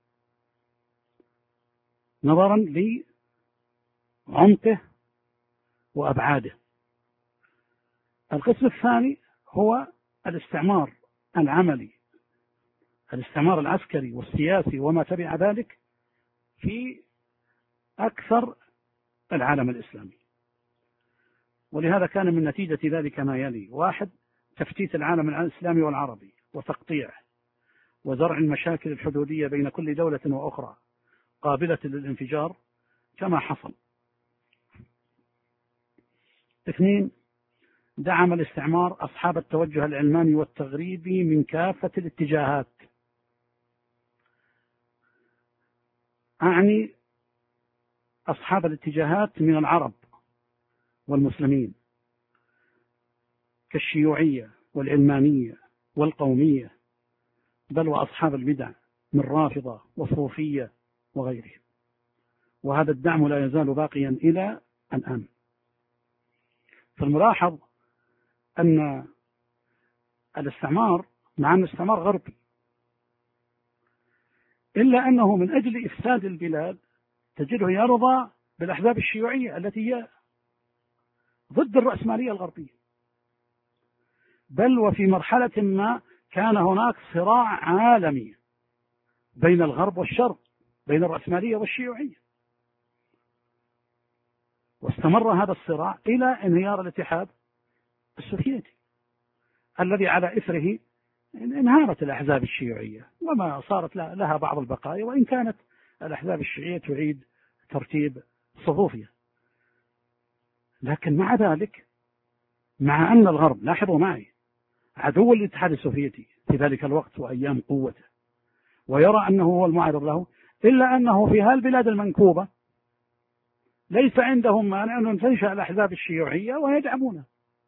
نظرا لعمقه وأبعاده. القسم الثاني هو الاستعمار العملي، الاستعمار العسكري والسياسي وما تبع ذلك في أكثر العالم الإسلامي. ولهذا كان من نتيجة ذلك ما يلي: 1. تفتيت العالم الإسلامي والعربي وتقطيعه وزرع المشاكل الحدودية بين كل دولة وأخرى قابلة للانفجار كما حصل. 2. دعم الاستعمار أصحاب التوجه العلماني والتغريبي من كافة الاتجاهات، أعني أصحاب الاتجاهات من العرب والمسلمين كالشيوعية والعلمانية والقومية، بل وأصحاب البدع من رافضة وصوفية وغيرهم. وهذا الدعم لا يزال باقيا إلى الآن. فالملاحظ أن الاستعمار مع أن الاستعمار غربي، إلا أنه من أجل إفساد البلاد تجده يرضى بالأحزاب الشيوعية التي هي ضد الرأسمالية الغربية، بل وفي مرحلة ما كان هناك صراع عالمي بين الغرب والشرق، بين الرأسمالية والشيوعية، واستمر هذا الصراع إلى انهيار الاتحاد السوفيتي الذي على إثره انهارت الأحزاب الشيوعية وما صارت لها بعض البقايا، وإن كانت الأحزاب الشيوعية تعيد ترتيب صفوفها. لكن مع ذلك، مع أن الغرب، لاحظوا معي، عدو الاتحاد السوفيتي في ذلك الوقت وأيام قوته ويرى أنه هو المعارض له، إلا أنه في هالبلاد المنكوبة ليس عندهم مانع أن تنشأ الأحزاب الشيوعية ويدعمونها.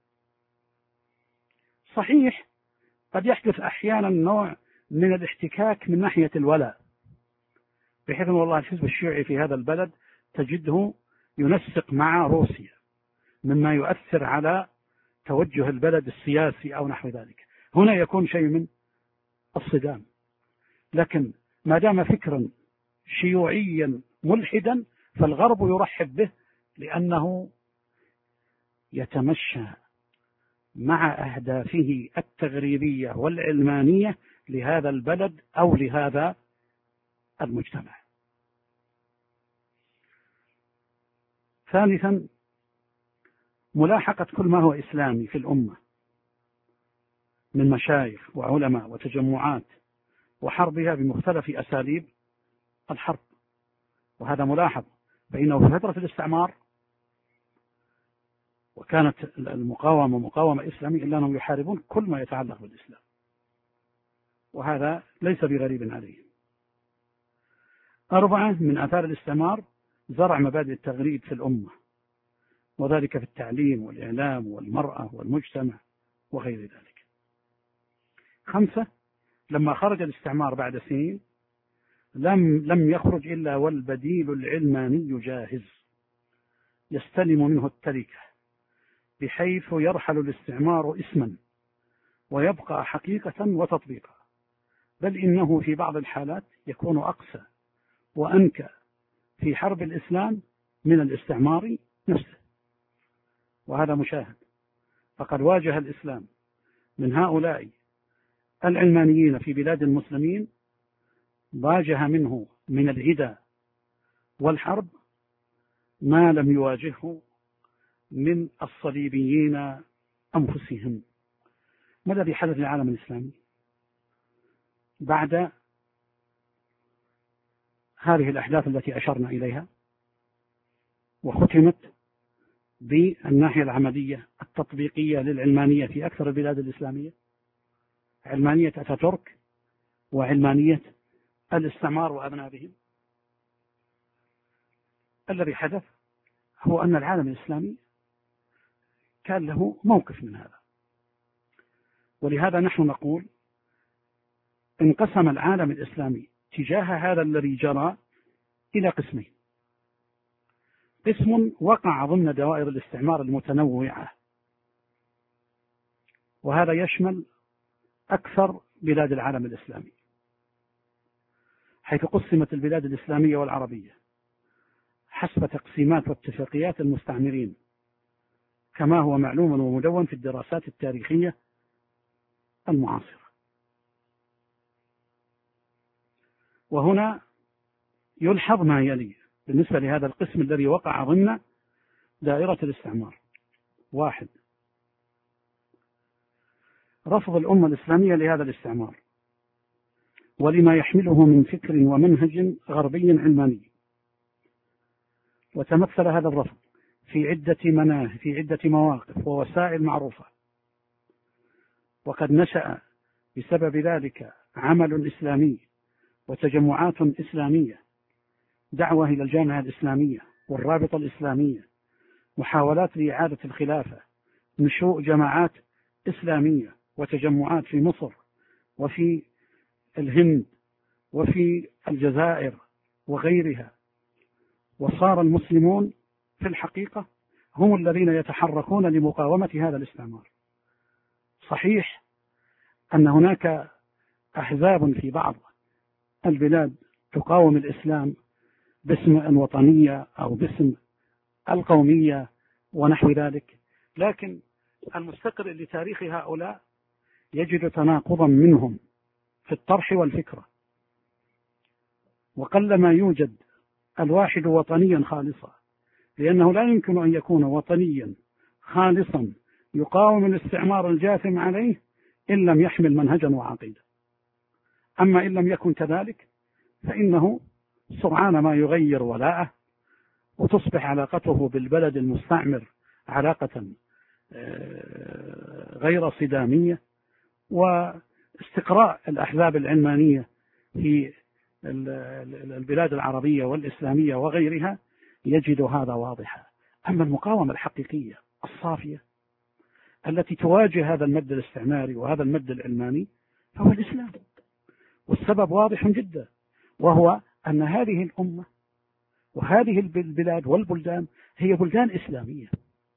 صحيح قد يحدث أحيانا نوع من الاحتكاك من ناحية الولاء، بحيث أن والله الحزب الشيوعي في هذا البلد تجده ينسق مع روسيا، مما يؤثر على توجه البلد السياسي أو نحو ذلك. هنا يكون شيء من الصدام. لكن ما دام فكرا شيوعيا ملحدا فالغرب يرحب به، لأنه يتمشى مع أهدافه التغريبية والعلمانية لهذا البلد أو لهذا المجتمع. ثالثا، ملاحقة كل ما هو إسلامي في الأمة من مشايخ وعلماء وتجمعات، وحربها بمختلف أساليب الحرب. وهذا ملاحظ، فإنه في فترة الاستعمار وكانت المقاومة مقاومة إسلامية، إلا أنهم يحاربون كل ما يتعلق بالإسلام، وهذا ليس بغريب عليه. 4، من آثار الاستعمار زرع مبادئ التغريب في الأمة، وذلك في التعليم والإعلام والمرأة والمجتمع وغير ذلك. 5، لما خرج الاستعمار بعد سنين لم يخرج إلا والبديل العلماني جاهز يستلم منه التركة، بحيث يرحل الاستعمار اسما ويبقى حقيقة وتطبيقا، بل إنه في بعض الحالات يكون أقسى وأنكى في حرب الإسلام من الاستعمار نفسه. وهذا مشاهد، فقد واجه الإسلام من هؤلاء العلمانيين في بلاد المسلمين، واجه منه من العدى والحرب ما لم يواجهه من الصليبيين أنفسهم. ما الذي حدث للعالم الإسلامي بعد هذه الأحداث التي أشرنا إليها، وختمت بالناحية العملية التطبيقية للعلمانية في أكثر البلاد الإسلامية، علمانية أتاتورك وعلمانية الاستعمار وأبنائهم؟ الذي حدث هو أن العالم الإسلامي كان له موقف من هذا، ولهذا نحن نقول انقسم العالم الإسلامي تجاه هذا الذي جرى إلى قسمين: قسم وقع ضمن دوائر الاستعمار المتنوعة، وهذا يشمل أكثر بلاد العالم الإسلامي، حيث قسمت البلاد الإسلامية والعربية حسب تقسيمات واتفاقيات المستعمرين، كما هو معلوم ومدون في الدراسات التاريخية المعاصرة. وهنا يلحظ ما يلي بالنسبة لهذا القسم الذي وقع ضمن دائرة الاستعمار: 1، رفض الأمة الإسلامية لهذا الاستعمار ولما يحمله من فكر ومنهج غربي علماني، وتمثل هذا الرفض في عدة مواقف ووسائل معروفة، وقد نشأ بسبب ذلك عمل إسلامي وتجمعات إسلامية، دعوة إلى الجامعة الإسلامية والرابطة الإسلامية، محاولات لإعادة الخلافة، نشوء جماعات إسلامية وتجمعات في مصر وفي الهند وفي الجزائر وغيرها. وصار المسلمون في الحقيقة هم الذين يتحركون لمقاومة هذا الاستعمار. صحيح أن هناك أحزاب في بعض البلاد تقاوم الإسلام باسم الوطنية أو باسم القومية ونحو ذلك، لكن المستقر لتاريخ هؤلاء يجد تناقضا منهم في الطرح والفكرة، وقلما يوجد الواحد وطنيا خالصا، لأنه لا يمكن أن يكون وطنيا خالصا يقاوم الاستعمار الجاثم عليه إن لم يحمل منهجا وعقيدة. أما إن لم يكن كذلك فإنه سرعان ما يغير ولاءه، وتصبح علاقته بالبلد المستعمر علاقة غير صدامية، واستقراء الأحزاب العلمانية في البلاد العربية والإسلامية وغيرها يجد هذا واضحا. أما المقاومة الحقيقية الصافية التي تواجه هذا المد الاستعماري وهذا المد العلماني فهو الإسلام، والسبب واضح جدا، وهو أن هذه الأمة وهذه البلاد والبلدان هي بلدان إسلامية،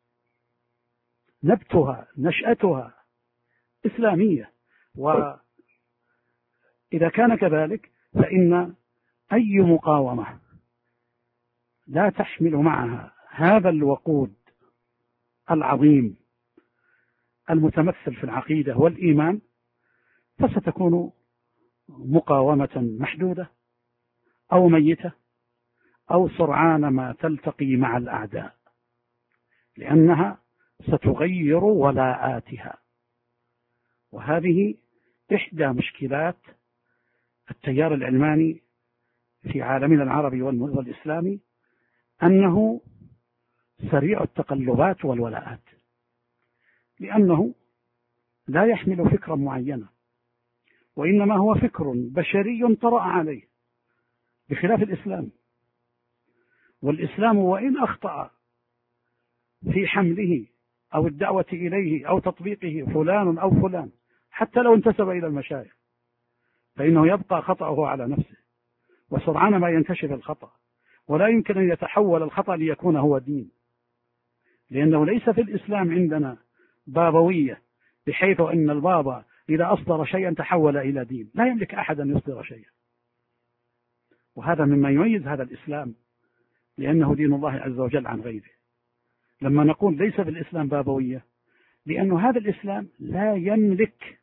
نبتها نشأتها إسلامية، وإذا كان كذلك فإن أي مقاومة لا تحمل معها هذا الوقود العظيم المتمثل في العقيدة والإيمان فستكون مقاومة محدودة أو ميتة أو سرعان ما تلتقي مع الأعداء، لأنها ستغير ولاءاتها. وهذه إحدى مشكلات التيار العلماني في عالمنا العربي والإسلامي، أنه سريع التقلبات والولاءات، لأنه لا يحمل فكرا معينا، وإنما هو فكر بشري طرأ عليه، بخلاف الإسلام. والإسلام وإن أخطأ في حمله أو الدعوة إليه أو تطبيقه فلان أو فلان، حتى لو انتسب إلى المشايخ، فإنه يبقى خطأه على نفسه، وسرعان ما ينكشف الخطأ، ولا يمكن أن يتحول الخطأ ليكون هو دين، لأنه ليس في الإسلام عندنا بابوية بحيث أن البابا إذا أصدر شيئا تحول إلى دين، لا يملك أحد أن يصدر شيئا. وهذا مما يميز هذا الإسلام، لأنه دين الله عز وجل عن غيره. لما نقول ليس في الإسلام بابوية، لأن هذا الإسلام لا يملك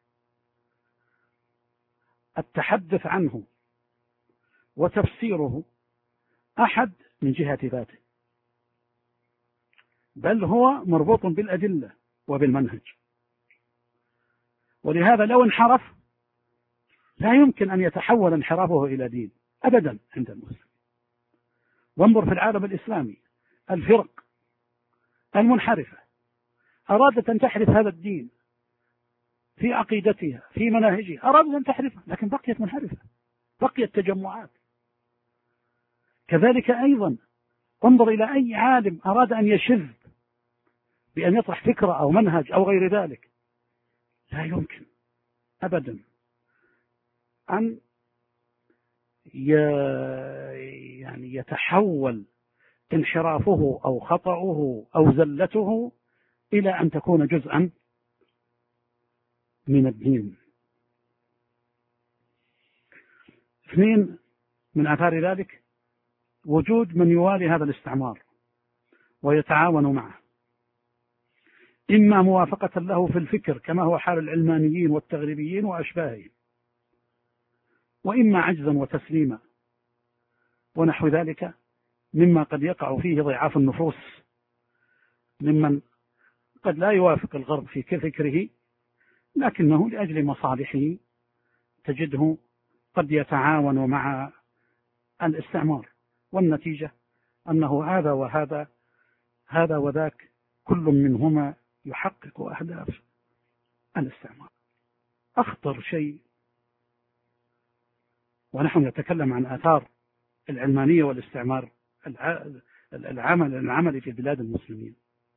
التحدث عنه وتفسيره أحد من جهة ذاته، بل هو مربوط بالأدلة وبالمنهج. ولهذا لو انحرف لا يمكن أن يتحول انحرافه إلى دين أبدا عند المسلم. وانظر في العالم الإسلامي الفرق المنحرفة أرادت أن تحرف هذا الدين في عقيدتها في مناهجها، أرادت أن تحرفه، لكن بقيت منحرفة، بقيت تجمعات. كذلك أيضا انظر إلى أي عالم أراد أن يشذ بأن يطرح فكرة أو منهج أو غير ذلك، لا يمكن أبدا أن يعني يتحول انحرافه أو خطأه أو زلته إلى أن تكون جزءا من الدين. اثنين من آثار ذلك وجود من يوالي هذا الاستعمار ويتعاون معه، إما موافقة له في الفكر كما هو حال العلمانيين والتغريبيين وأشباههم، وإما عجزا وتسليما، ونحو ذلك مما قد يقع فيه ضعاف النفوس ممن قد لا يوافق الغرب في فكره، لكنه لأجل مصالحه تجده قد يتعاون مع الاستعمار، والنتيجة أنه هذا وهذا، هذا وذاك، كل منهما يحقق أهداف الاستعمار. أخطر شيء ونحن نتكلم عن آثار العلمانية والاستعمار العمل في بلاد المسلمين،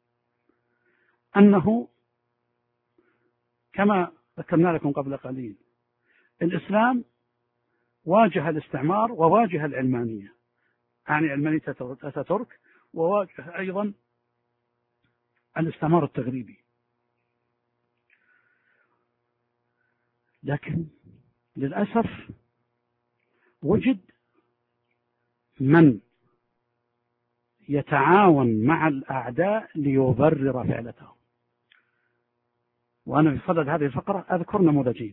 أنه كما ذكرنا لكم قبل قليل الإسلام واجه الاستعمار وواجه العلمانية، يعني علمانية أتاتورك، وواجه أيضا الاستعمار التغريبي. لكن للأسف وجد من يتعاون مع الأعداء ليبرر فعلتهم. وأنا في صدد هذه الفقرة أذكر نموذجين.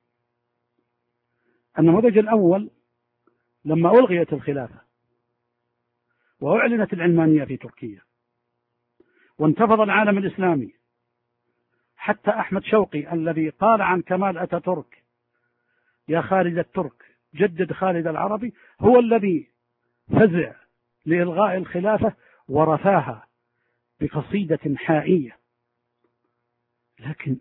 النموذج الأول لما ألغيت الخلافة وأعلنت العلمانية في تركيا وانتفض العالم الإسلامي، حتى أحمد شوقي الذي قال عن كمال أتاتورك يا خالد الترك جدد خالد العربي هو الذي فزع لإلغاء الخلافة ورثاها بقصيدة حائية. لكن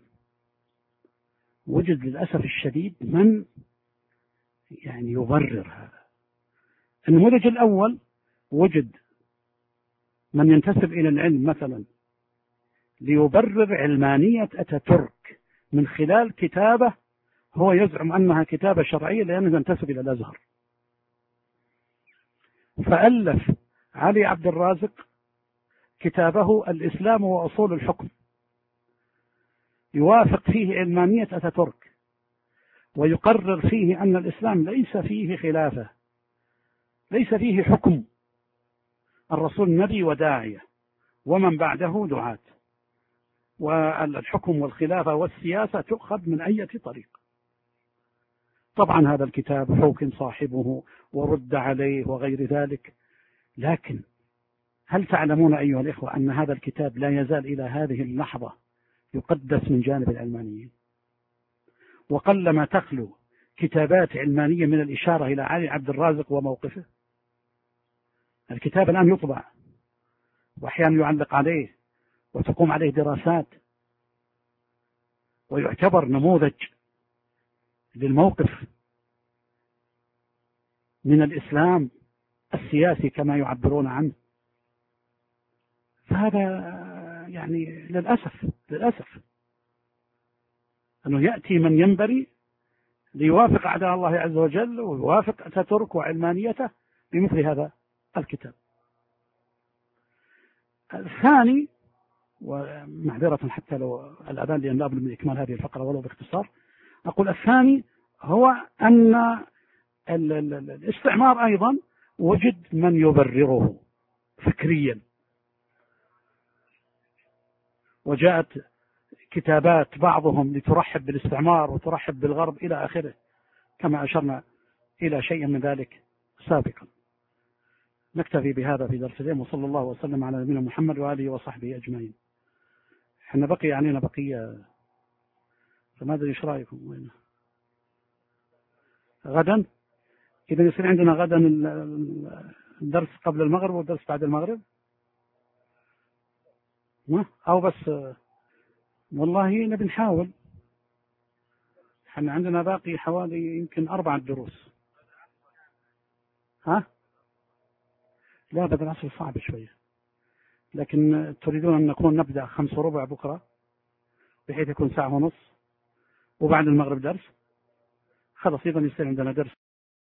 وجد للأسف الشديد من يعني يبرر هذا. النموذج الأول وجد من ينتسب إلى العلم مثلا ليبرر علمانية أتاتورك من خلال كتابة هو يزعم أنها كتابة شرعية لأنه ينتسب إلى الأزهر، فألف علي عبد الرازق كتابه الإسلام وأصول الحكم يوافق فيه علمانية أتاتورك، ويقرر فيه أن الإسلام ليس فيه خلافة، ليس فيه حكم، الرسول نبي وداعية ومن بعده دعاة، والحكم والخلافة والسياسة تؤخذ من أي طريق. طبعا هذا الكتاب حوكم صاحبه ورد عليه وغير ذلك، لكن هل تعلمون أيها الإخوة أن هذا الكتاب لا يزال إلى هذه اللحظة يقدس من جانب العلمانيين؟ وقلما تخلو كتابات علمانية من الإشارة إلى علي عبد الرازق وموقفه. الكتاب الآن يطبع وأحيانا يعلق عليه وتقوم عليه دراسات، ويعتبر نموذج للموقف من الإسلام السياسي كما يعبرون عنه. فهذا يعني للأسف أنه يأتي من ينبري ليوافق أعداء الله عز وجل ويوافق أتاتورك وعلمانيته بمثل هذا الكتاب. الثاني، ومعذرة حتى لو الأذان لأن لا أبد من إكمال هذه الفقرة ولو باختصار، أقول الثاني هو أن الاستعمار أيضا وجد من يبرره فكريا، وجاءت كتابات بعضهم لترحب بالاستعمار وترحب بالغرب إلى آخره، كما أشرنا إلى شيء من ذلك سابقا. نكتفي بهذا في درس اليوم، وصلى الله وسلم على نبينا محمد وآله وصحبه أجمعين. احنا بقي علينا بقية، فماذا ايش رايكم؟ وين غدا؟ إذا يصير عندنا غدا الدرس قبل المغرب والدرس بعد المغرب، أو بس والله نبي نحاول. احنا عندنا باقي حوالي يمكن 4 دروس. لا بدل العصر صعب شوية، لكن تريدون أن نبدأ 5:15 بكرة بحيث يكون 1:30 وبعد المغرب درس. خلاص إذا يصير عندنا درس